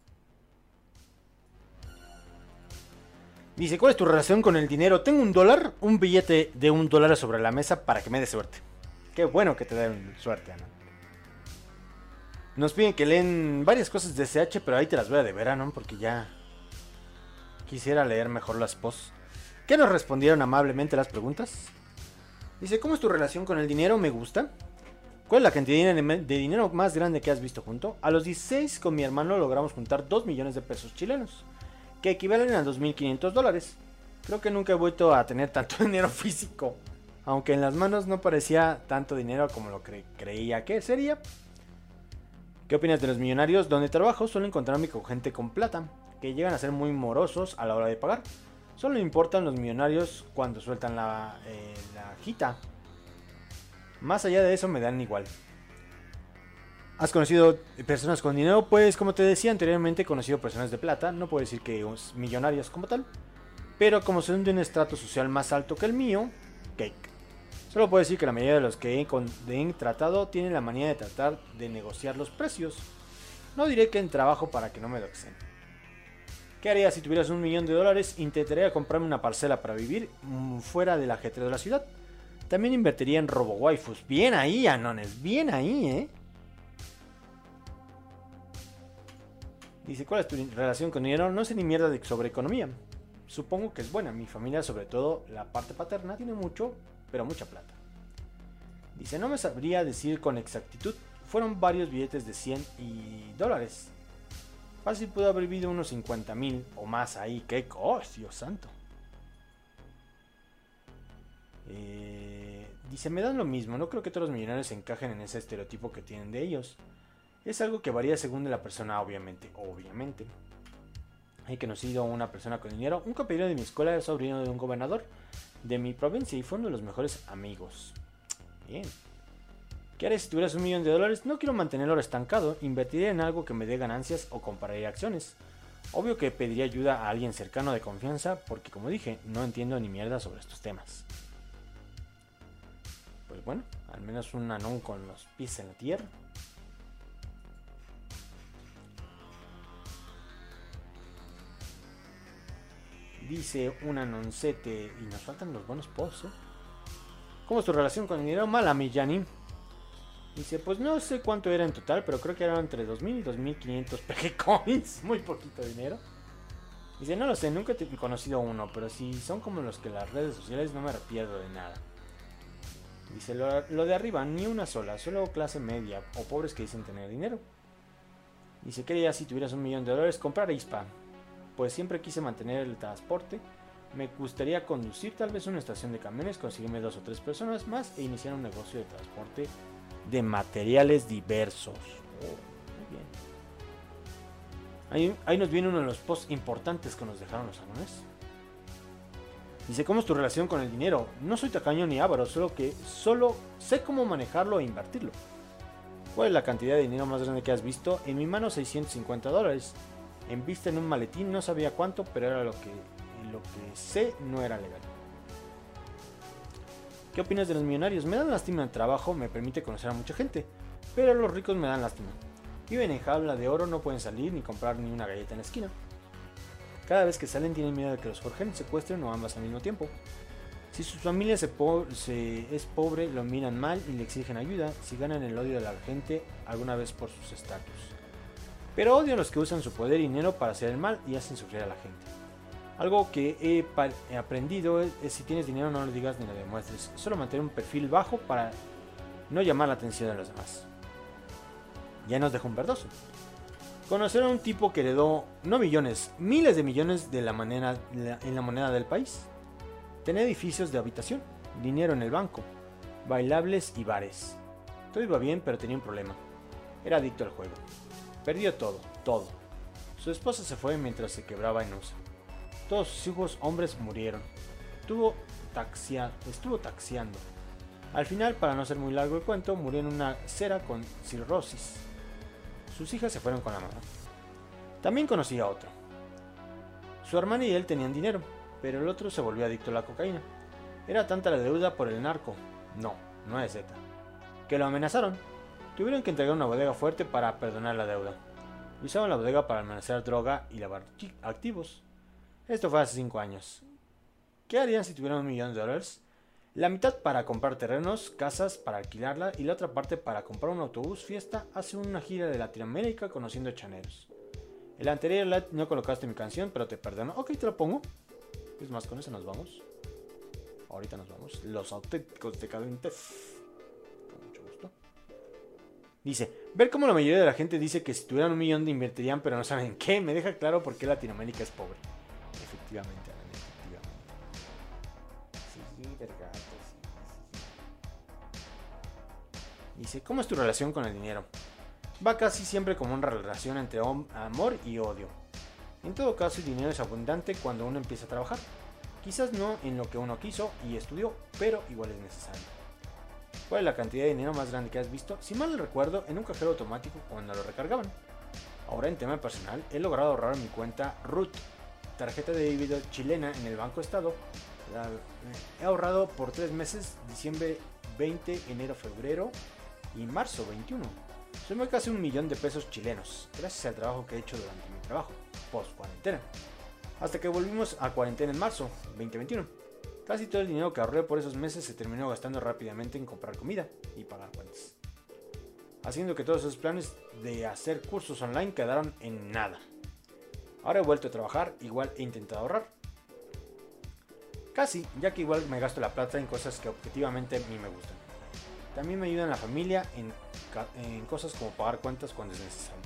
Speaker 3: Dice, ¿cuál es tu relación con el dinero? Tengo un dólar, un billete de un dólar sobre la mesa para que me dé suerte. Qué bueno que te den suerte, Ana. Nos piden que leen varias cosas de C H, pero ahí te las voy a deber, ¿no? Porque ya quisiera leer mejor las posts. ¿Qué nos respondieron amablemente las preguntas? Dice, ¿cómo es tu relación con el dinero? Me gusta. ¿Cuál es la cantidad de dinero más grande que has visto junto? A los dieciséis con mi hermano logramos juntar dos millones de pesos chilenos, que equivalen a dos mil quinientos dólares. Creo que nunca he vuelto a tener tanto dinero físico, aunque en las manos no parecía tanto dinero como lo cre creía que sería. ¿Qué opinas de los millonarios? Donde trabajo suelo encontrarme con gente con plata, que llegan a ser muy morosos a la hora de pagar. Solo me importan los millonarios cuando sueltan la, eh, la jita. Más allá de eso me dan igual. ¿Has conocido personas con dinero? Pues como te decía anteriormente, he conocido personas de plata. No puedo decir que millonarios como tal, pero como son de un estrato social más alto que el mío, cake. Solo puedo decir que la mayoría de los que he, con, he tratado tienen la manía de tratar de negociar los precios. No diré que en trabajo para que no me doxen. ¿Qué harías si tuvieras un millón de dólares? Intentaría comprarme una parcela para vivir mmm, fuera del ajetreo de la ciudad. También invertiría en robo waifus. Bien ahí, Anones, bien ahí, ¿eh? Dice, ¿cuál es tu relación con dinero? No sé ni mierda de sobre economía. Supongo que es buena. Mi familia, sobre todo la parte paterna, tiene mucho, pero mucha plata. Dice, no me sabría decir con exactitud. Fueron varios billetes de cien y dólares. Fácil pudo haber vivido unos cincuenta mil o más ahí. ¡Qué cosa, Dios santo! Eh, dice, me dan lo mismo. No creo que todos los millonarios encajen en ese estereotipo que tienen de ellos. Es algo que varía según de la persona, obviamente. Obviamente. He conocido a una persona con dinero. Un compañero de mi escuela era sobrino de un gobernador de mi provincia y fue uno de los mejores amigos. Bien. ¿Qué harías si tuvieras un millón de dólares? No quiero mantenerlo estancado. Invertiría en algo que me dé ganancias o compraría acciones. Obvio que pediría ayuda a alguien cercano de confianza porque, como dije, no entiendo ni mierda sobre estos temas. Pues bueno, al menos un anón con los pies en la tierra. Dice un anoncete. Y nos faltan los buenos posts, ¿eh? ¿Cómo es tu relación con el dinero? Mala, mi Yanni. Dice, pues no sé cuánto era en total, pero creo que eran entre dos mil y dos mil quinientos P G Coins. Muy poquito dinero. Dice, no lo sé, nunca he conocido uno, pero si son como los que las redes sociales no me arrepiento de nada. Dice, lo, lo de arriba, ni una sola, solo clase media o pobres que dicen tener dinero. Dice, ¿qué harías si tuvieras un millón de dólares? Comprar ISPA. Pues siempre quise mantener el transporte. Me gustaría conducir tal vez una estación de camiones, conseguirme dos o tres personas más e iniciar un negocio de transporte de materiales diversos. Oh, muy bien. Ahí, ahí nos viene uno de los posts importantes que nos dejaron los anones. Dice, ¿cómo es tu relación con el dinero? No soy tacaño ni avaro, solo que solo sé cómo manejarlo e invertirlo. ¿Cuál es la cantidad de dinero más grande que has visto? En mi mano seiscientos cincuenta dólares. En vista en un maletín, no sabía cuánto, pero era lo que, lo que sé no era legal. ¿Qué opinas de los millonarios? Me dan lástima el trabajo, me permite conocer a mucha gente, pero los ricos me dan lástima. Viven en jaula de oro, no pueden salir ni comprar ni una galleta en la esquina. Cada vez que salen tienen miedo de que los forjen, secuestren o ambas al mismo tiempo. Si su familia se po- se es pobre, lo miran mal y le exigen ayuda si ganan el odio de la gente alguna vez por sus estatus. Pero odio a los que usan su poder y dinero para hacer el mal y hacen sufrir a la gente. Algo que he, pa- he aprendido es, es si tienes dinero no lo digas ni lo demuestres. Solo mantener un perfil bajo para no llamar la atención de los demás. Ya nos dejó un verdoso. Conocer a un tipo que heredó no millones, miles de millones de la manera, la, en la moneda del país. Tenía edificios de habitación, dinero en el banco, bailables y bares. Todo iba bien, pero tenía un problema. Era adicto al juego. Perdió todo, todo. Su esposa se fue mientras se quebraba en U S A. Todos sus hijos hombres murieron. Estuvo, taxia, estuvo taxiando. Al final, para no ser muy largo el cuento, murió en una cera con cirrosis. Sus hijas se fueron con la mamá. También conocí a otro. Su hermana y él tenían dinero, pero el otro se volvió adicto a la cocaína. Era tanta la deuda por el narco, no, no es Z, que lo amenazaron. Tuvieron que entregar una bodega fuerte para perdonar la deuda. Usaban la bodega para almacenar droga y lavar activos. Esto fue hace cinco años. ¿Qué harían si tuvieran un millón de dólares? La mitad para comprar terrenos, casas para alquilarla y la otra parte para comprar un autobús fiesta. Hace una gira de Latinoamérica conociendo chaneros. El anterior no colocaste mi canción, pero te perdono. Ok, te lo pongo. Es más, con eso nos vamos. Ahorita nos vamos. Los auténticos decadentes. Con mucho gusto. Dice, ver cómo la mayoría de la gente dice que si tuvieran un millón de invertirían, pero no saben en qué, me deja claro por qué Latinoamérica es pobre. Efectivamente, Alan, efectivamente. Sí, verga, sí, sí, sí. Dice, ¿cómo es tu relación con el dinero? Va casi siempre como una relación entre amor y odio. En todo caso, el dinero es abundante cuando uno empieza a trabajar. Quizás no en lo que uno quiso y estudió, pero igual es necesario. ¿Cuál es la cantidad de dinero más grande que has visto? Si mal no recuerdo, en un cajero automático cuando lo recargaban. Ahora en tema personal, he logrado ahorrar mi cuenta R U T, tarjeta de débito chilena en el Banco Estado. La, eh, he ahorrado por tres meses, diciembre veinte, enero, febrero y marzo veintiuno. Sumé casi un millón de pesos chilenos, gracias al trabajo que he hecho durante mi trabajo, post cuarentena. Hasta que volvimos a cuarentena en marzo veinte veintiuno. Casi todo el dinero que ahorré por esos meses se terminó gastando rápidamente en comprar comida y pagar cuentas, haciendo que todos esos planes de hacer cursos online quedaron en nada. Ahora he vuelto a trabajar, igual he intentado ahorrar. Casi, ya que igual me gasto la plata en cosas que objetivamente a mí me gustan. También me ayudan la familia en, en cosas como pagar cuentas cuando es necesario.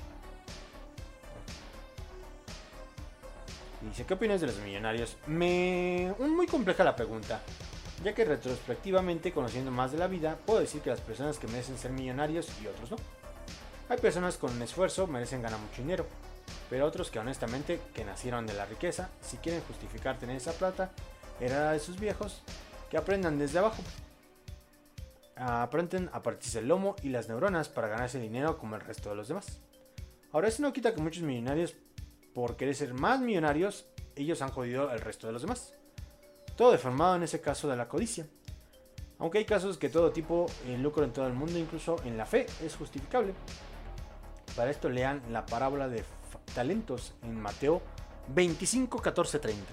Speaker 3: Dice, ¿qué opinas de los millonarios? Me... muy compleja la pregunta, ya que retrospectivamente, conociendo más de la vida, puedo decir que las personas que merecen ser millonarios y otros no. Hay personas con esfuerzo merecen ganar mucho dinero, pero otros que honestamente, que nacieron de la riqueza, si quieren justificar tener esa plata, heredada de sus viejos, que aprendan desde abajo. Aprenden a partirse el lomo y las neuronas para ganarse dinero como el resto de los demás. Ahora, eso no quita que muchos millonarios, por querer ser más millonarios, ellos han jodido al resto de los demás. Todo deformado en ese caso de la codicia. Aunque hay casos que todo tipo, el lucro en todo el mundo, incluso en la fe, es justificable. Para esto lean la parábola de talentos en Mateo veinticinco, catorce, treinta.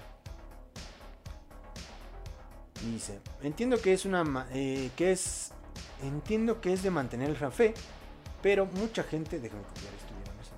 Speaker 3: Dice, entiendo que es una eh, que es entiendo que es de mantener la fe, pero mucha gente, déjame copiar esto.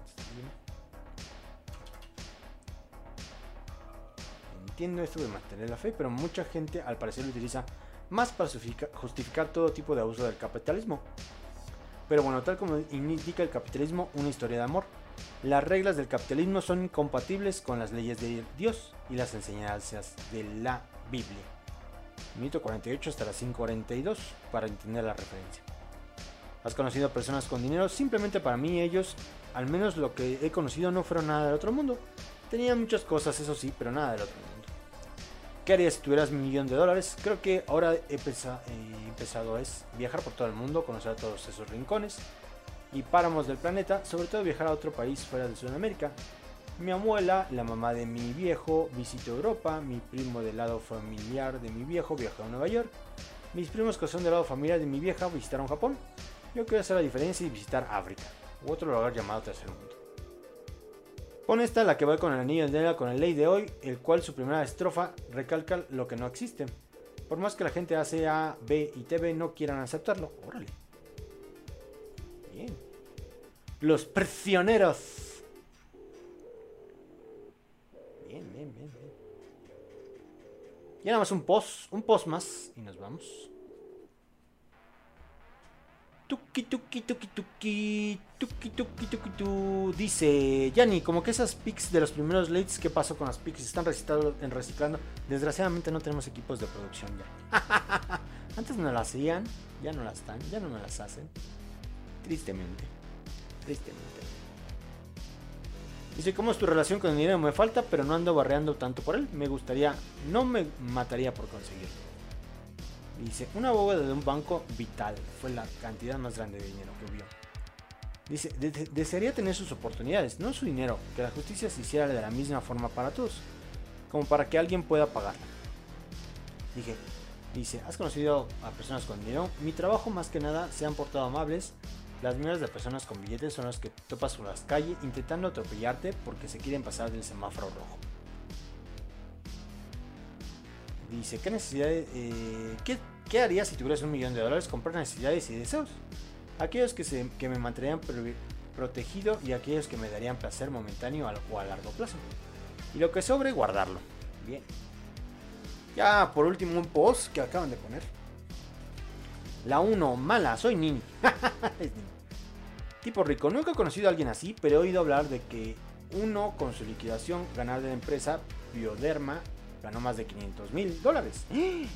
Speaker 3: Entiendo esto de mantener la fe, pero mucha gente al parecer lo utiliza más para justificar todo tipo de abuso del capitalismo. Pero bueno, tal como indica el capitalismo, una historia de amor. Las reglas del capitalismo son incompatibles con las leyes de Dios y las enseñanzas de la Biblia. Minuto cuarenta y ocho hasta las cinco cuarenta y dos para entender la referencia. ¿Has conocido a personas con dinero? Simplemente para mí ellos, al menos lo que he conocido, no fueron nada del otro mundo. Tenían muchas cosas, eso sí, pero nada del otro mundo. ¿Qué harías si tuvieras un millón de dólares? Creo que ahora he empezado, he empezado es viajar por todo el mundo, conocer a todos esos rincones y páramos del planeta, sobre todo viajar a otro país fuera de Sudamérica. Mi abuela, la mamá de mi viejo, visitó Europa, mi primo del lado familiar de mi viejo viajó a Nueva York, mis primos que son del lado familiar de mi vieja visitaron Japón. Yo quiero hacer la diferencia y visitar África, u otro lugar llamado Tercer Mundo. Pon esta, la que va con el anillo de la con el ley de hoy, el cual su primera estrofa recalca lo que no existe. Por más que la gente hace A, B y T V no quieran aceptarlo. Órale. Bien. Los prisioneros. Bien, bien, bien, bien. Ya nada más un post, un post más y nos vamos. Tuki, tuki, tuki, tuki, tuki, tuki, tuki, tu. Dice Yanni, como que esas pics de los primeros leads, ¿qué pasó con las pics? ¿Están reciclando, en reciclando? Desgraciadamente no tenemos equipos de producción ya. Antes no las hacían, ya no las están, ya no me las hacen. Tristemente, tristemente. Dice, ¿cómo es tu relación con el dinero? Me falta, pero no ando barreando tanto por él. Me gustaría, no me mataría por conseguirlo. Dice, una bóveda de un banco vital fue la cantidad más grande de dinero que vio. Dice, de de desearía tener sus oportunidades, no su dinero, que la justicia se hiciera de la misma forma para todos, como para que alguien pueda pagarla. Dije, dice, ¿has conocido a personas con dinero? Mi trabajo más que nada se han portado amables. Las miles de personas con billetes son las que topas por las calles intentando atropellarte porque se quieren pasar del semáforo rojo. Dice, ¿qué necesidades, eh, ¿qué, ¿qué harías si tuvieras un millón de dólares? Comprar necesidades y deseos. Aquellos que, se, que me mantendrían protegido y aquellos que me darían placer momentáneo o a largo plazo. Y lo que sobre, guardarlo. Bien. Ya por último un post que acaban de poner. La uno, mala, soy Nini. Tipo rico, nunca he conocido a alguien así, pero he oído hablar de que uno con su liquidación ganar de la empresa Bioderma ganó más de quinientos mil dólares.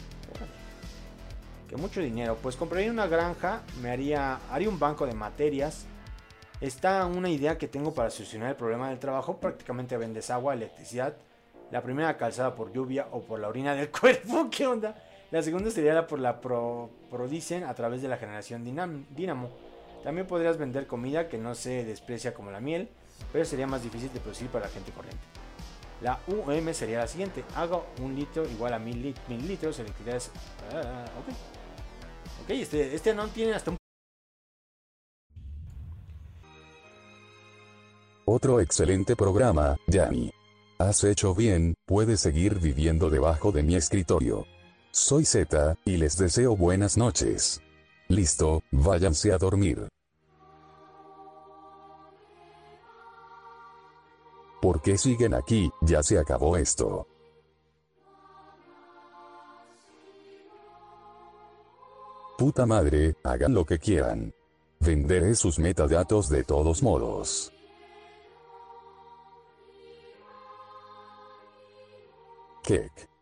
Speaker 3: Que mucho dinero. Pues compraría una granja, me haría, haría un banco de materias. Está una idea que tengo para solucionar el problema del trabajo. Prácticamente vendes agua, electricidad. La primera calzada por lluvia o por la orina del cuerpo. ¿Qué onda? La segunda sería la por la pro, Prodicen a través de la generación dinam, Dynamo. También podrías vender comida que no se desprecia como la miel, pero sería más difícil de producir para la gente corriente. La U M sería la siguiente. Hago un litro igual a mil, lit mil litros. Electricidad. Ah, ok. Ok, este, este no tiene hasta un...
Speaker 1: Otro excelente programa, Yanni. Has hecho bien, puedes seguir viviendo debajo de mi escritorio. Soy Z, y les deseo buenas noches. Listo, váyanse a dormir. ¿Por qué siguen aquí? Ya se acabó esto. Puta madre, hagan lo que quieran. Venderé sus metadatos de todos modos. Kek.